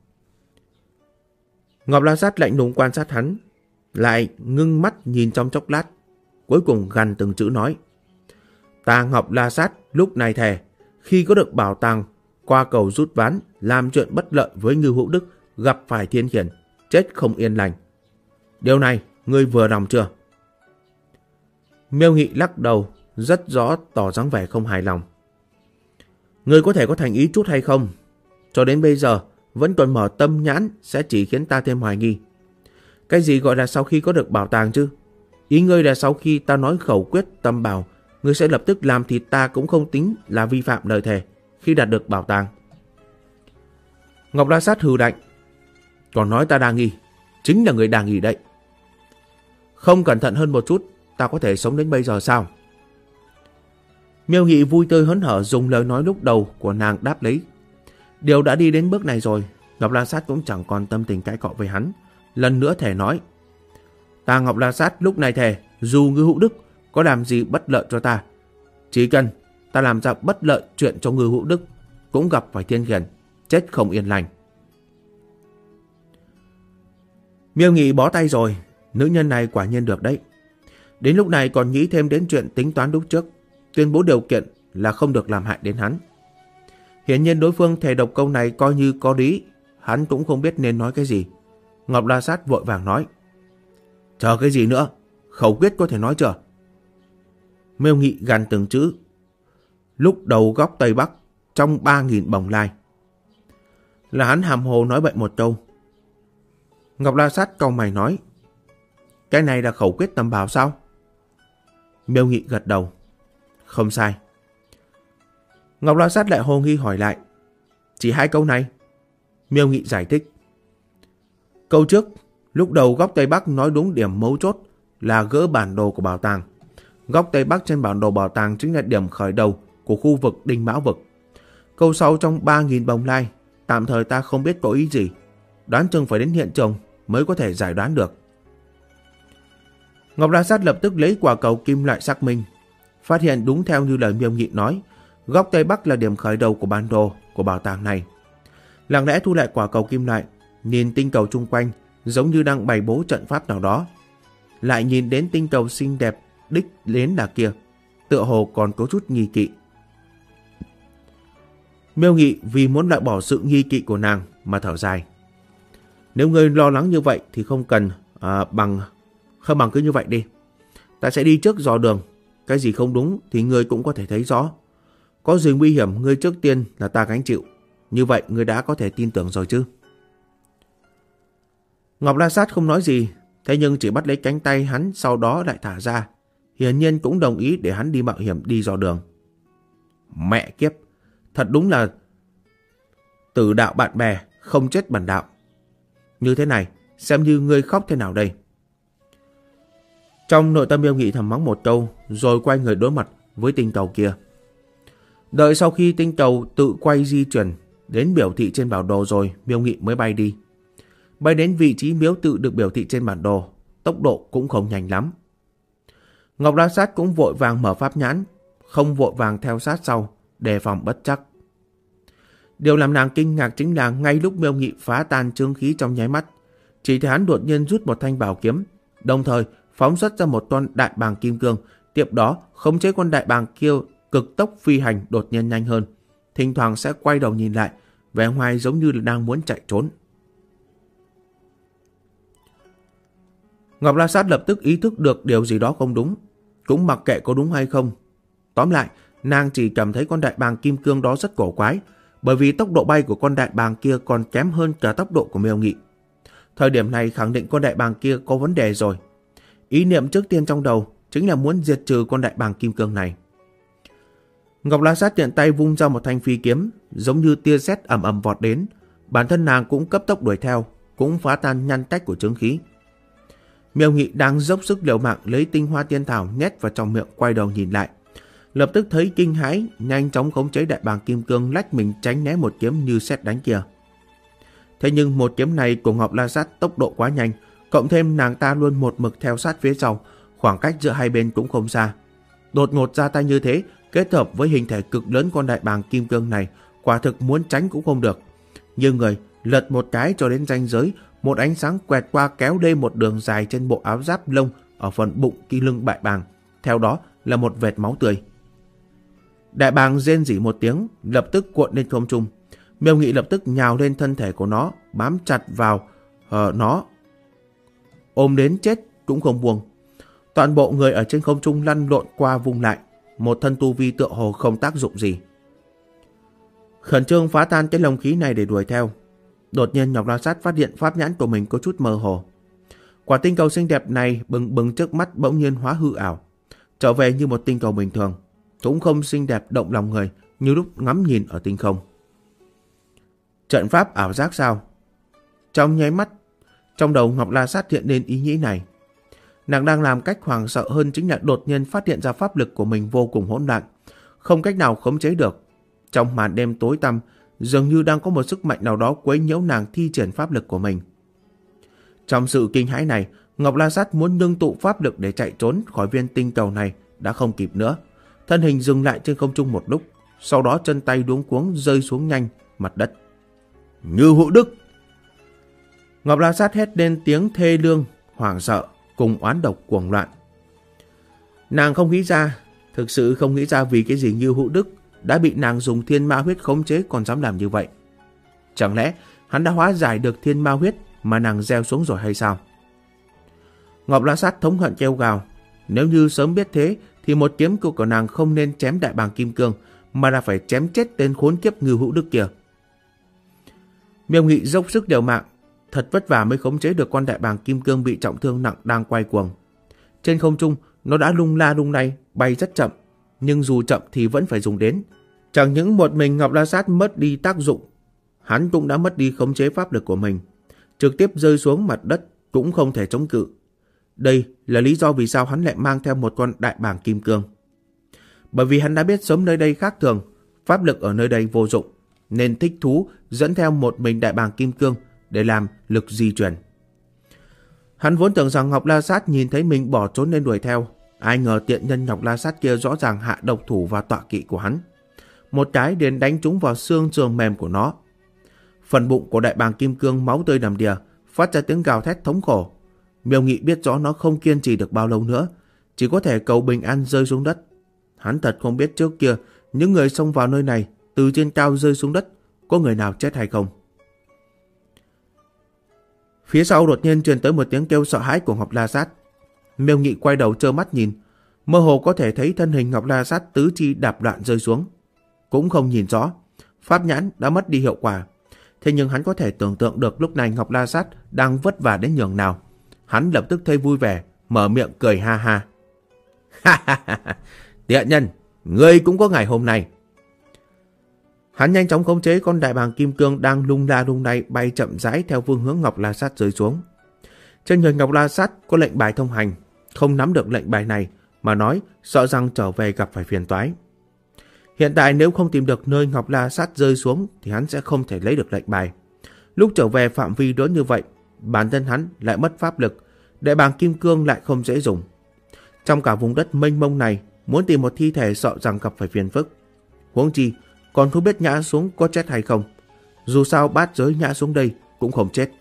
Ngọc La Sát lạnh lùng quan sát hắn, lại ngưng mắt nhìn trong chốc lát, cuối cùng gằn từng chữ nói. Ta Ngọc La Sát lúc này thề, khi có được bảo tàng, qua cầu rút ván, làm chuyện bất lợi với Ngưu Hữu Đức, gặp phải thiên khiển, chết không yên lành. Điều này ngươi vừa lòng chưa? Miêu Nghị lắc đầu, rất rõ tỏ dáng vẻ không hài lòng. Ngươi có thể có thành ý chút hay không? Cho đến bây giờ vẫn còn mở tâm nhãn sẽ chỉ khiến ta thêm hoài nghi. Cái gì gọi là sau khi có được bảo tàng chứ? Ý ngươi là sau khi ta nói khẩu quyết tâm bảo, ngươi sẽ lập tức làm thì ta cũng không tính là vi phạm lời thề khi đạt được bảo tàng. Ngọc La Sát hừ lạnh. Còn nói ta đa nghi, chính là người đa nghi đấy. Không cẩn thận hơn một chút, ta có thể sống đến bây giờ sao? Miêu Nghị vui tươi hớn hở dùng lời nói lúc đầu của nàng đáp lấy. Điều đã đi đến bước này rồi, Ngọc La Sát cũng chẳng còn tâm tình cãi cọ với hắn. Lần nữa thề nói. Ta Ngọc La Sát lúc này thề, dù Ngưu Hữu Đức có làm gì bất lợi cho ta, chỉ cần ta làm ra bất lợi chuyện cho Ngưu Hữu Đức, cũng gặp phải thiên khiển, chết không yên lành. Miêu Nghị bó tay rồi, nữ nhân này quả nhiên được đấy. Đến lúc này còn nghĩ thêm đến chuyện tính toán lúc trước, tuyên bố điều kiện là không được làm hại đến hắn. Hiển nhiên đối phương thề độc câu này coi như có lý, hắn cũng không biết nên nói cái gì. Ngọc La Sát vội vàng nói. Chờ cái gì nữa, khẩu quyết có thể nói chưa? Miêu Nghị gằn từng chữ. Lúc đầu góc Tây Bắc, trong 3.000 bồng lai. Là hắn hàm hồ nói bậy một câu. Ngọc La Sát cau mày nói. Cái này là khẩu quyết tâm bảo sao? Miêu Nghị gật đầu. Không sai. Ngọc La Sát lại hồ nghi hỏi lại. Chỉ 2 câu này? Miêu Nghị giải thích. Câu trước, lúc đầu góc Tây Bắc nói đúng điểm mấu chốt là gỡ bản đồ của bảo tàng. Góc Tây Bắc trên bản đồ bảo tàng chính là điểm khởi đầu của khu vực Đinh Mão Vực. Câu sau trong 3.000 bồng lai, tạm thời ta không biết có ý gì. Đoán chừng phải đến hiện trường mới có thể giải đoán được. Ngọc La Sát lập tức lấy quả cầu kim loại xác minh. Phát hiện đúng theo như lời Miêu Nghị nói, góc Tây Bắc là điểm khởi đầu của bản đồ của bảo tàng này. Lặng lẽ thu lại quả cầu kim loại, nhìn tinh cầu chung quanh giống như đang bày bố trận pháp nào đó. Lại nhìn đến tinh cầu xinh đẹp đích đến là kia, tựa hồ còn có chút nghi kỵ. Miêu Nghị vì muốn loại bỏ sự nghi kỵ của nàng mà thở dài. Nếu ngươi lo lắng như vậy thì không cần không bằng cứ như vậy đi. Ta sẽ đi trước dò đường, cái gì không đúng thì ngươi cũng có thể thấy rõ. Có gì nguy hiểm ngươi trước tiên là ta gánh chịu. Như vậy ngươi đã có thể tin tưởng rồi chứ? Ngọc La Sát không nói gì, thế nhưng chỉ bắt lấy cánh tay hắn, sau đó lại thả ra. Hiển nhiên cũng đồng ý để hắn đi mạo hiểm đi dò đường. Mẹ kiếp, thật đúng là tử đạo bạn bè, không chết bần đạo. Như thế này, xem như ngươi khóc thế nào đây? Trong nội tâm Miêu Nghị thầm mắng một câu, rồi quay người đối mặt với tinh cầu kia. Đợi sau khi tinh cầu tự quay di chuyển đến biểu thị trên bản đồ rồi, Miêu Nghị mới bay đi. Bay đến vị trí miếu tự được biểu thị trên bản đồ, tốc độ cũng không nhanh lắm. Ngọc La Sát cũng vội vàng mở pháp nhãn, không vội vàng theo sát sau, đề phòng bất trắc. Điều làm nàng kinh ngạc chính là ngay lúc Miêu Nghị phá tan chướng khí trong nháy mắt, chỉ thấy hắn đột nhiên rút một thanh bảo kiếm, đồng thời phóng xuất ra một con đại bàng kim cương, tiếp đó khống chế con đại bàng kia cực tốc phi hành đột nhiên nhanh hơn, thỉnh thoảng sẽ quay đầu nhìn lại, vẻ ngoài giống như là đang muốn chạy trốn. Ngọc La Sát lập tức ý thức được điều gì đó không đúng, cũng mặc kệ có đúng hay không. Tóm lại, nàng chỉ cảm thấy con đại bàng kim cương đó rất cổ quái, bởi vì tốc độ bay của con đại bàng kia còn kém hơn cả tốc độ của Miêu Nghị. Thời điểm này khẳng định con đại bàng kia có vấn đề rồi. Ý niệm trước tiên trong đầu chính là muốn diệt trừ con đại bàng kim cương này. Ngọc La Sát tiện tay vung ra một thanh phi kiếm, giống như tia sét ầm ầm vọt đến. Bản thân nàng cũng cấp tốc đuổi theo, cũng phá tan nhăn tách của chướng khí. Miêu Nghị đang dốc sức liều mạng lấy tinh hoa tiên thảo nhét vào trong miệng, quay đầu nhìn lại, lập tức thấy kinh hãi, nhanh chóng khống chế đại bàng kim cương lách mình tránh né một kiếm như sét đánh kia. Thế nhưng một kiếm này của Ngọc La Sát tốc độ quá nhanh, cộng thêm nàng ta luôn một mực theo sát phía sau, khoảng cách giữa hai bên cũng không xa. Đột ngột ra tay như thế, kết hợp với hình thể cực lớn con đại bàng kim cương này, quả thực muốn tránh cũng không được. Nhưng người lật một cái cho đến ranh giới, một ánh sáng quẹt qua kéo lên một đường dài trên bộ áo giáp lông ở phần bụng kỳ lưng đại bàng, theo đó là một vệt máu tươi. Đại bàng rên rỉ một tiếng, lập tức cuộn lên không trung. Miêu Nghị lập tức nhào lên thân thể của nó, bám chặt vào nó, ôm đến chết cũng không buông. Toàn bộ người ở trên không trung lăn lộn qua vung lại, một thân tu vi tựa hồ không tác dụng gì. Khẩn trương phá tan cái lồng khí này để đuổi theo. Đột nhiên Ngọc La Sát phát hiện pháp nhãn của mình có chút mơ hồ. Quả tinh cầu xinh đẹp này bừng bừng trước mắt bỗng nhiên hóa hư ảo, trở về như một tinh cầu bình thường, cũng không xinh đẹp động lòng người như lúc ngắm nhìn ở tinh không. Trận pháp ảo giác sao? Trong nháy mắt, trong đầu Ngọc La Sát hiện lên ý nghĩ này. Nàng đang làm cách hoảng sợ hơn chính là đột nhiên phát hiện ra pháp lực của mình vô cùng hỗn loạn, không cách nào khống chế được. Trong màn đêm tối tăm, dường như đang có một sức mạnh nào đó quấy nhiễu nàng thi triển pháp lực của mình. Trong sự kinh hãi này, Ngọc La Sát muốn ngưng tụ pháp lực để chạy trốn khỏi viên tinh cầu này đã không kịp nữa. Thân hình dừng lại trên không trung một lúc, sau đó chân tay luống cuống rơi xuống nhanh mặt đất. Như Hữu Đức! Ngọc La Sát hét lên tiếng thê lương, hoảng sợ cùng oán độc cuồng loạn. Nàng không nghĩ ra, thực sự không nghĩ ra vì cái gì Như Hữu Đức đã bị nàng dùng thiên ma huyết khống chế còn dám làm như vậy. Chẳng lẽ hắn đã hóa giải được thiên ma huyết mà nàng gieo xuống rồi hay sao? Ngọc La Sát thống hận kêu gào. Nếu như sớm biết thế thì một kiếm của nàng không nên chém đại bàng kim cương, mà là phải chém chết tên khốn kiếp Như Hữu Đức kia. Miêu Nghị dốc sức liều mạng, thật vất vả mới khống chế được con đại bàng kim cương bị trọng thương nặng đang quay cuồng. Trên không trung nó đã lung la lung lay, bay rất chậm, nhưng dù chậm thì vẫn phải dùng đến. Chẳng những một mình Ngọc La Sát mất đi tác dụng, hắn cũng đã mất đi khống chế pháp lực của mình, trực tiếp rơi xuống mặt đất cũng không thể chống cự. Đây là lý do vì sao hắn lại mang theo một con đại bàng kim cương. Bởi vì hắn đã biết sớm nơi đây khác thường, pháp lực ở nơi đây vô dụng, nên thích thú dẫn theo một mình đại bàng kim cương để làm lực di chuyển. Hắn vốn tưởng rằng Ngọc La Sát nhìn thấy mình bỏ trốn nên đuổi theo, ai ngờ tiện nhân Ngọc La Sát kia rõ ràng hạ độc thủ vào tọa kỵ của hắn. Một cái đến đánh trúng vào xương sườn mềm của nó. Phần bụng của đại bàng kim cương máu tươi đầm đìa, phát ra tiếng gào thét thống khổ. Miêu Nghị biết rõ nó không kiên trì được bao lâu nữa, chỉ có thể cầu bình an rơi xuống đất. Hắn thật không biết trước kia những người xông vào nơi này từ trên cao rơi xuống đất có người nào chết hay không. Phía sau đột nhiên truyền tới một tiếng kêu sợ hãi của Ngọc La Sát. Miêu Nghị quay đầu trơ mắt nhìn, mơ hồ có thể thấy thân hình Ngọc La Sát tứ chi đạp loạn rơi xuống. Cũng không nhìn rõ, pháp nhãn đã mất đi hiệu quả. Thế nhưng hắn có thể tưởng tượng được lúc này Ngọc La Sát đang vất vả đến nhường nào. Hắn lập tức thấy vui vẻ, mở miệng cười ha ha. Ha ha ha, tiện nhân, ngươi cũng có ngày hôm nay. Hắn nhanh chóng khống chế con đại bàng kim cương đang lung la lung lay bay chậm rãi theo phương hướng Ngọc La Sát rơi xuống. Trên người Ngọc La Sát có lệnh bài thông hành, không nắm được lệnh bài này mà nói sợ rằng trở về gặp phải phiền toái. Hiện tại nếu không tìm được nơi Ngọc La Sát rơi xuống thì hắn sẽ không thể lấy được lệnh bài. Lúc trở về phạm vi lớn như vậy, bản thân hắn lại mất pháp lực, đại bàng kim cương lại không dễ dùng. Trong cả vùng đất mênh mông này, muốn tìm một thi thể sợ rằng gặp phải phiền phức. Huống chi còn không biết ngã xuống có chết hay không. Dù sao bát giới ngã xuống đây cũng không chết.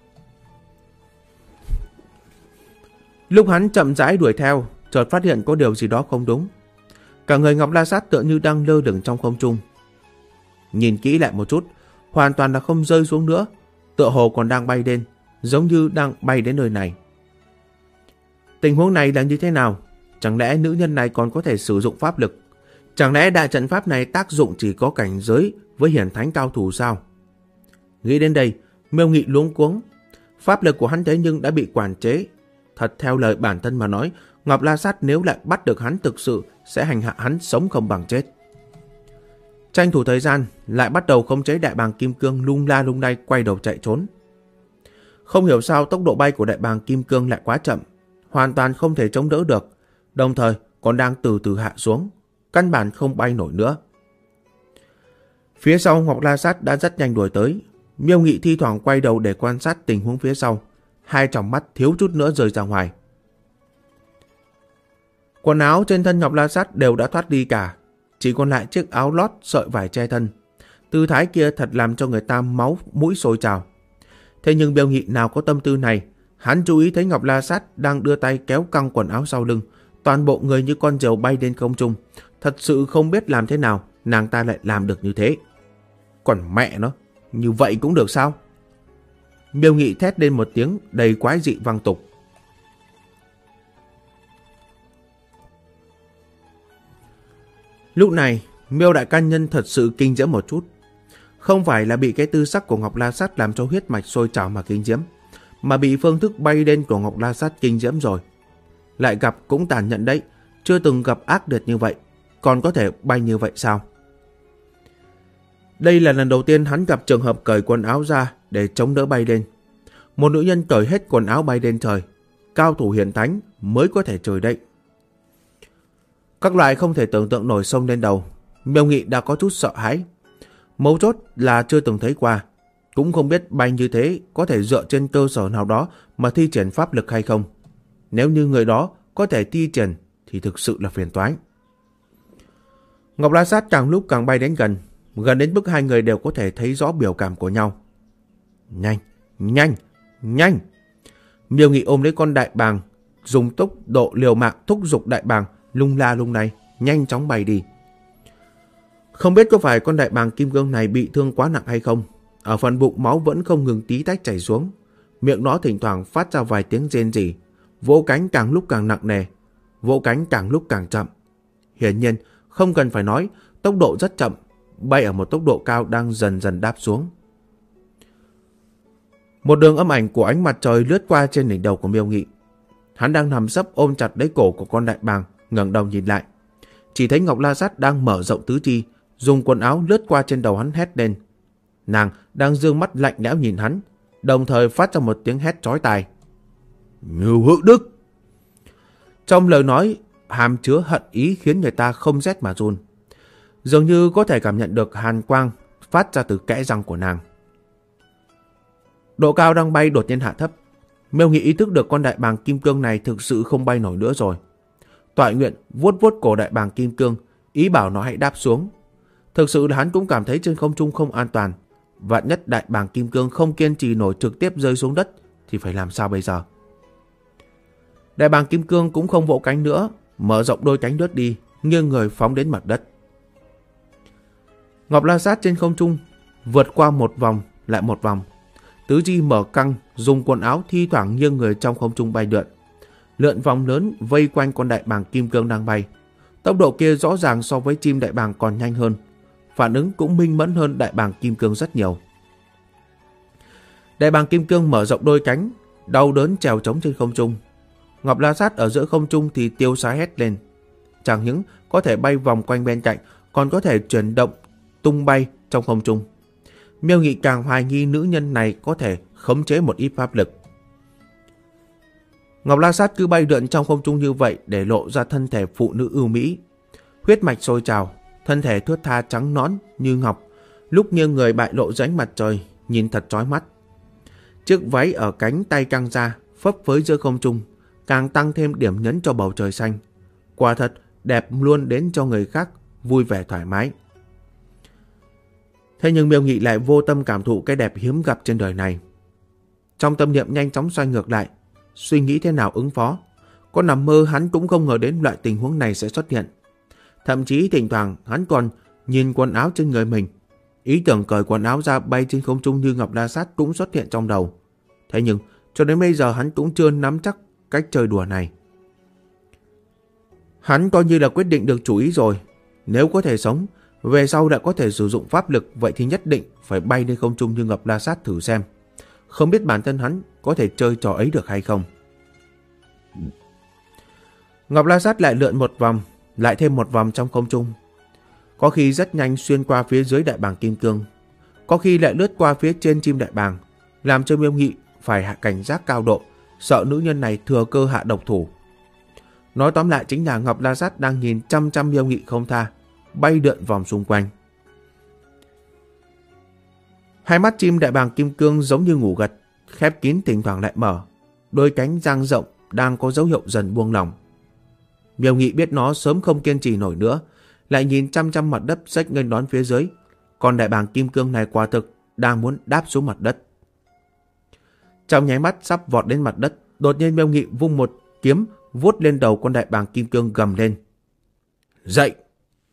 Lúc hắn chậm rãi đuổi theo, chợt phát hiện có điều gì đó không đúng. Cả người Ngọc La Sát tựa như đang lơ lửng trong không trung. Nhìn kỹ lại một chút, hoàn toàn là không rơi xuống nữa, tựa hồ còn đang bay lên, giống như đang bay đến nơi này. Tình huống này là như thế nào? Chẳng lẽ nữ nhân này còn có thể sử dụng pháp lực? Chẳng lẽ đại trận pháp này tác dụng chỉ có cảnh giới với hiển thánh cao thủ sao? Nghĩ đến đây, Miêu Nghị luống cuống. Pháp lực của hắn thế nhưng đã bị quản chế. Thật theo lời bản thân mà nói, Ngọc La Sát nếu lại bắt được hắn thực sự sẽ hành hạ hắn sống không bằng chết. Tranh thủ thời gian, lại bắt đầu khống chế đại bàng kim cương lung la lung lay quay đầu chạy trốn. Không hiểu sao tốc độ bay của đại bàng kim cương lại quá chậm, hoàn toàn không thể chống đỡ được, đồng thời còn đang từ từ hạ xuống, căn bản không bay nổi nữa. Phía sau Ngọc La Sát đã rất nhanh đuổi tới. Miêu Nghị thi thoảng quay đầu để quan sát tình huống phía sau, hai tròng mắt thiếu chút nữa rơi ra ngoài. Quần áo trên thân Ngọc La Sát đều đã thoát đi cả, chỉ còn lại chiếc áo lót sợi vải che thân. Tư thái kia thật làm cho người ta máu mũi sôi trào. Thế nhưng Miêu Nghị nào có tâm tư này, hắn chú ý thấy Ngọc La Sát đang đưa tay kéo căng quần áo sau lưng, toàn bộ người như con diều bay lên không trung, Thật sự không biết làm thế nào nàng ta lại làm được như thế. Còn mẹ nó, như vậy cũng được sao? Miêu Nghị thét lên một tiếng đầy quái dị vang tục. Lúc này, Miêu đại ca nhân thật sự kinh diễm một chút. Không phải là bị cái tư sắc của Ngọc La Sát làm cho huyết mạch sôi trào mà kinh diễm, mà bị phương thức bay lên của Ngọc La Sát kinh diễm rồi. Lại gặp cũng tàn nhẫn đấy, chưa từng gặp ác liệt như vậy, còn có thể bay như vậy sao? Đây là lần đầu tiên hắn gặp trường hợp cởi quần áo ra để chống đỡ bay lên. Một nữ nhân cởi hết quần áo bay lên trời, cao thủ hiển thánh mới có thể trời đấy. Các loại không thể tưởng tượng nổi xông lên đầu, Miêu Nghị đã có chút sợ hãi. Mấu chốt là chưa từng thấy qua, cũng không biết bay như thế có thể dựa trên cơ sở nào đó mà thi triển pháp lực hay không. Nếu như người đó có thể thi triển thì thực sự là phiền toái. Ngọc La Sát càng lúc càng bay đến gần đến mức hai người đều có thể thấy rõ biểu cảm của nhau. Nhanh, nhanh, nhanh! Miêu Nghị ôm lấy con đại bàng, dùng tốc độ liều mạng thúc giục đại bàng lung la lung lay, nhanh chóng bay đi. Không biết có phải con đại bàng kim cương này bị thương quá nặng hay không, ở phần bụng máu vẫn không ngừng tí tách chảy xuống, miệng nó thỉnh thoảng phát ra vài tiếng rên rỉ, vỗ cánh càng lúc càng nặng nề, vỗ cánh càng lúc càng chậm. Hiển nhiên, không cần phải nói, tốc độ rất chậm, bay ở một tốc độ cao đang dần dần đáp xuống. Một đường âm ảnh của ánh mặt trời lướt qua trên đỉnh đầu của Miêu Nghị. Hắn đang nằm sấp ôm chặt lấy cổ của con đại bàng, ngẩng đầu nhìn lại. Chỉ thấy Ngọc La Sát đang mở rộng tứ chi, dùng quần áo lướt qua trên đầu hắn hét lên. Nàng đang dương mắt lạnh lẽo nhìn hắn, đồng thời phát ra một tiếng hét chói tai. Ngưu Hữu Đức! Trong lời nói hàm chứa hận ý khiến người ta không rét mà run. Dường như có thể cảm nhận được hàn quang phát ra từ kẽ răng của nàng. Độ cao đang bay đột nhiên hạ thấp. Miêu Nghị ý thức được con đại bàng kim cương này thực sự không bay nổi nữa rồi. Toại Nguyện vuốt vuốt cổ đại bàng kim cương, ý bảo nó hãy đáp xuống. Thực sự là hắn cũng cảm thấy trên không trung không an toàn. Vạn nhất đại bàng kim cương không kiên trì nổi trực tiếp rơi xuống đất thì phải làm sao bây giờ? Đại bàng kim cương cũng không vỗ cánh nữa, mở rộng đôi cánh lướt đi, nghiêng người phóng đến mặt đất. Ngọc La Sát trên không trung vượt qua một vòng lại một vòng, tứ chi mở căng, dùng quần áo thi thoảng nghiêng người trong không trung bay lượn vòng lớn vây quanh con đại bàng kim cương đang bay. Tốc độ kia rõ ràng so với chim đại bàng còn nhanh hơn, phản ứng cũng minh mẫn hơn đại bàng kim cương rất nhiều. Đại bàng kim cương mở rộng đôi cánh, đau đớn trèo trống trên không trung. Ngọc La Sát ở giữa không trung thì tiêu sái hét lên. Chẳng những có thể bay vòng quanh bên cạnh, còn có thể chuyển động tung bay trong không trung. Miêu Nghị càng hoài nghi nữ nhân này có thể khống chế một ít pháp lực. Ngọc La Sát cứ bay lượn trong không trung như vậy để lộ ra thân thể phụ nữ ưu mỹ. Huyết mạch sôi trào, thân thể thướt tha trắng nõn như ngọc, lúc nghiêng người bại lộ dưới ánh mặt trời, nhìn thật chói mắt. Chiếc váy ở cánh tay căng ra, phấp phới giữa không trung, càng tăng thêm điểm nhấn cho bầu trời xanh. Quả thật đẹp luôn đến cho người khác vui vẻ thoải mái. Thế nhưng Miêu Nghị lại vô tâm cảm thụ cái đẹp hiếm gặp trên đời này. Trong tâm niệm nhanh chóng xoay ngược lại, suy nghĩ thế nào ứng phó. Có nằm mơ hắn cũng không ngờ đến loại tình huống này sẽ xuất hiện. Thậm chí thỉnh thoảng hắn còn nhìn quần áo trên người mình. Ý tưởng cởi quần áo ra bay trên không trung như Ngọc La Sát cũng xuất hiện trong đầu. Thế nhưng cho đến bây giờ hắn cũng chưa nắm chắc cách chơi đùa này. Hắn coi như là quyết định được chủ ý rồi. Nếu có thể sống, về sau đã có thể sử dụng pháp lực, vậy thì nhất định phải bay lên không trung như Ngọc La Sát thử xem. Không biết bản thân hắn có thể chơi trò ấy được hay không. Ngọc La Sát lại lượn một vòng, lại thêm một vòng trong không trung. Có khi rất nhanh xuyên qua phía dưới đại bàng kim cương, có khi lại lướt qua phía trên chim đại bàng, làm cho Miêu Nghị phải hạ cảnh giác cao độ, sợ nữ nhân này thừa cơ hạ độc thủ. Nói tóm lại chính là Ngọc La Sát đang nhìn chăm chăm Miêu Nghị không tha, bay lượn vòng xung quanh. Hai mắt chim đại bàng kim cương giống như ngủ gật, khép kín thỉnh thoảng lại mở, đôi cánh dang rộng đang có dấu hiệu dần buông lỏng. Miêu Nghị biết nó sớm không kiên trì nổi nữa, lại nhìn chăm chăm mặt đất xách nghênh đón phía dưới. Còn đại bàng kim cương này quả thực đang muốn đáp xuống mặt đất. Trong nháy mắt sắp vọt đến mặt đất, đột nhiên Miêu Nghị vung một kiếm vuốt lên đầu con đại bàng kim cương, gầm lên: Dậy!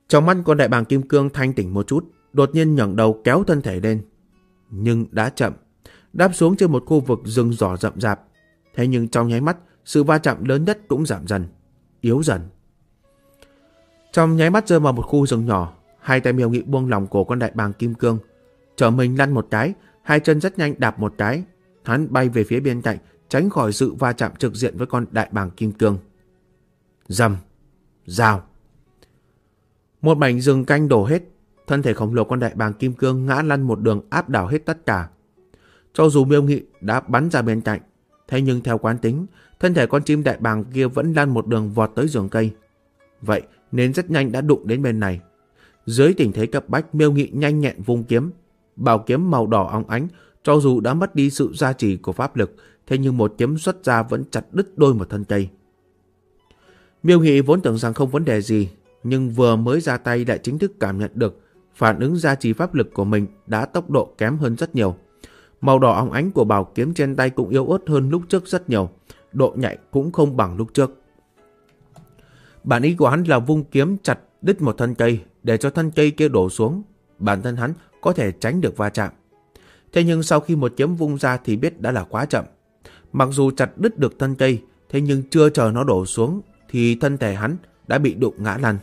Trong mắt con đại bàng kim cương thanh tỉnh một chút, đột nhiên ngẩng đầu kéo thân thể lên. Nhưng đã chậm, đáp xuống trên một khu vực rừng rỏ rậm rạp. Thế nhưng trong nháy mắt, sự va chạm lớn nhất cũng giảm dần, yếu dần. Trong nháy mắt rơi vào một khu rừng nhỏ, hai tay Miêu Nghị buông lỏng cổ con đại bàng kim cương, trở mình lăn một cái, hai chân rất nhanh đạp một cái, hắn bay về phía bên cạnh, tránh khỏi sự va chạm trực diện với con đại bàng kim cương. Rầm, rào. Một mảnh rừng canh đổ hết, thân thể khổng lồ con đại bàng kim cương ngã lăn một đường áp đảo hết tất cả. Cho dù Miêu Nghị đã bắn ra bên cạnh, thế nhưng theo quán tính, thân thể con chim đại bàng kia vẫn lăn một đường vọt tới rừng cây. Vậy nên rất nhanh đã đụng đến bên này. Dưới tình thế cấp bách, Miêu Nghị nhanh nhẹn vung kiếm. Bảo kiếm màu đỏ óng ánh, cho dù đã mất đi sự gia trì của pháp lực, thế nhưng một kiếm xuất ra vẫn chặt đứt đôi một thân cây. Miêu Nghị vốn tưởng rằng không vấn đề gì, nhưng vừa mới ra tay lại chính thức cảm nhận được phản ứng gia trì pháp lực của mình đã tốc độ kém hơn rất nhiều. Màu đỏ óng ánh của bảo kiếm trên tay cũng yếu ớt hơn lúc trước rất nhiều, độ nhạy cũng không bằng lúc trước. Bản ý của hắn là vung kiếm chặt đứt một thân cây để cho thân cây kia đổ xuống, bản thân hắn có thể tránh được va chạm. Thế nhưng sau khi một kiếm vung ra thì biết đã là quá chậm. Mặc dù chặt đứt được thân cây, thế nhưng chưa chờ nó đổ xuống thì thân thể hắn đã bị đụng ngã lăn.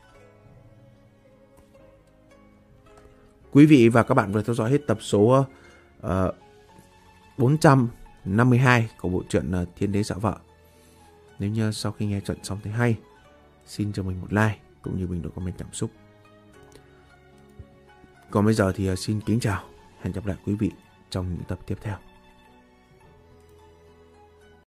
Quý vị và các bạn vừa theo dõi hết tập số 452 của bộ truyện Thiên Đế Dạo Vợ. Nếu như sau khi nghe chuyện xong thấy hay, xin cho mình một like cũng như bình luận comment cảm xúc. Còn bây giờ thì xin kính chào, hẹn gặp lại quý vị trong những tập tiếp theo.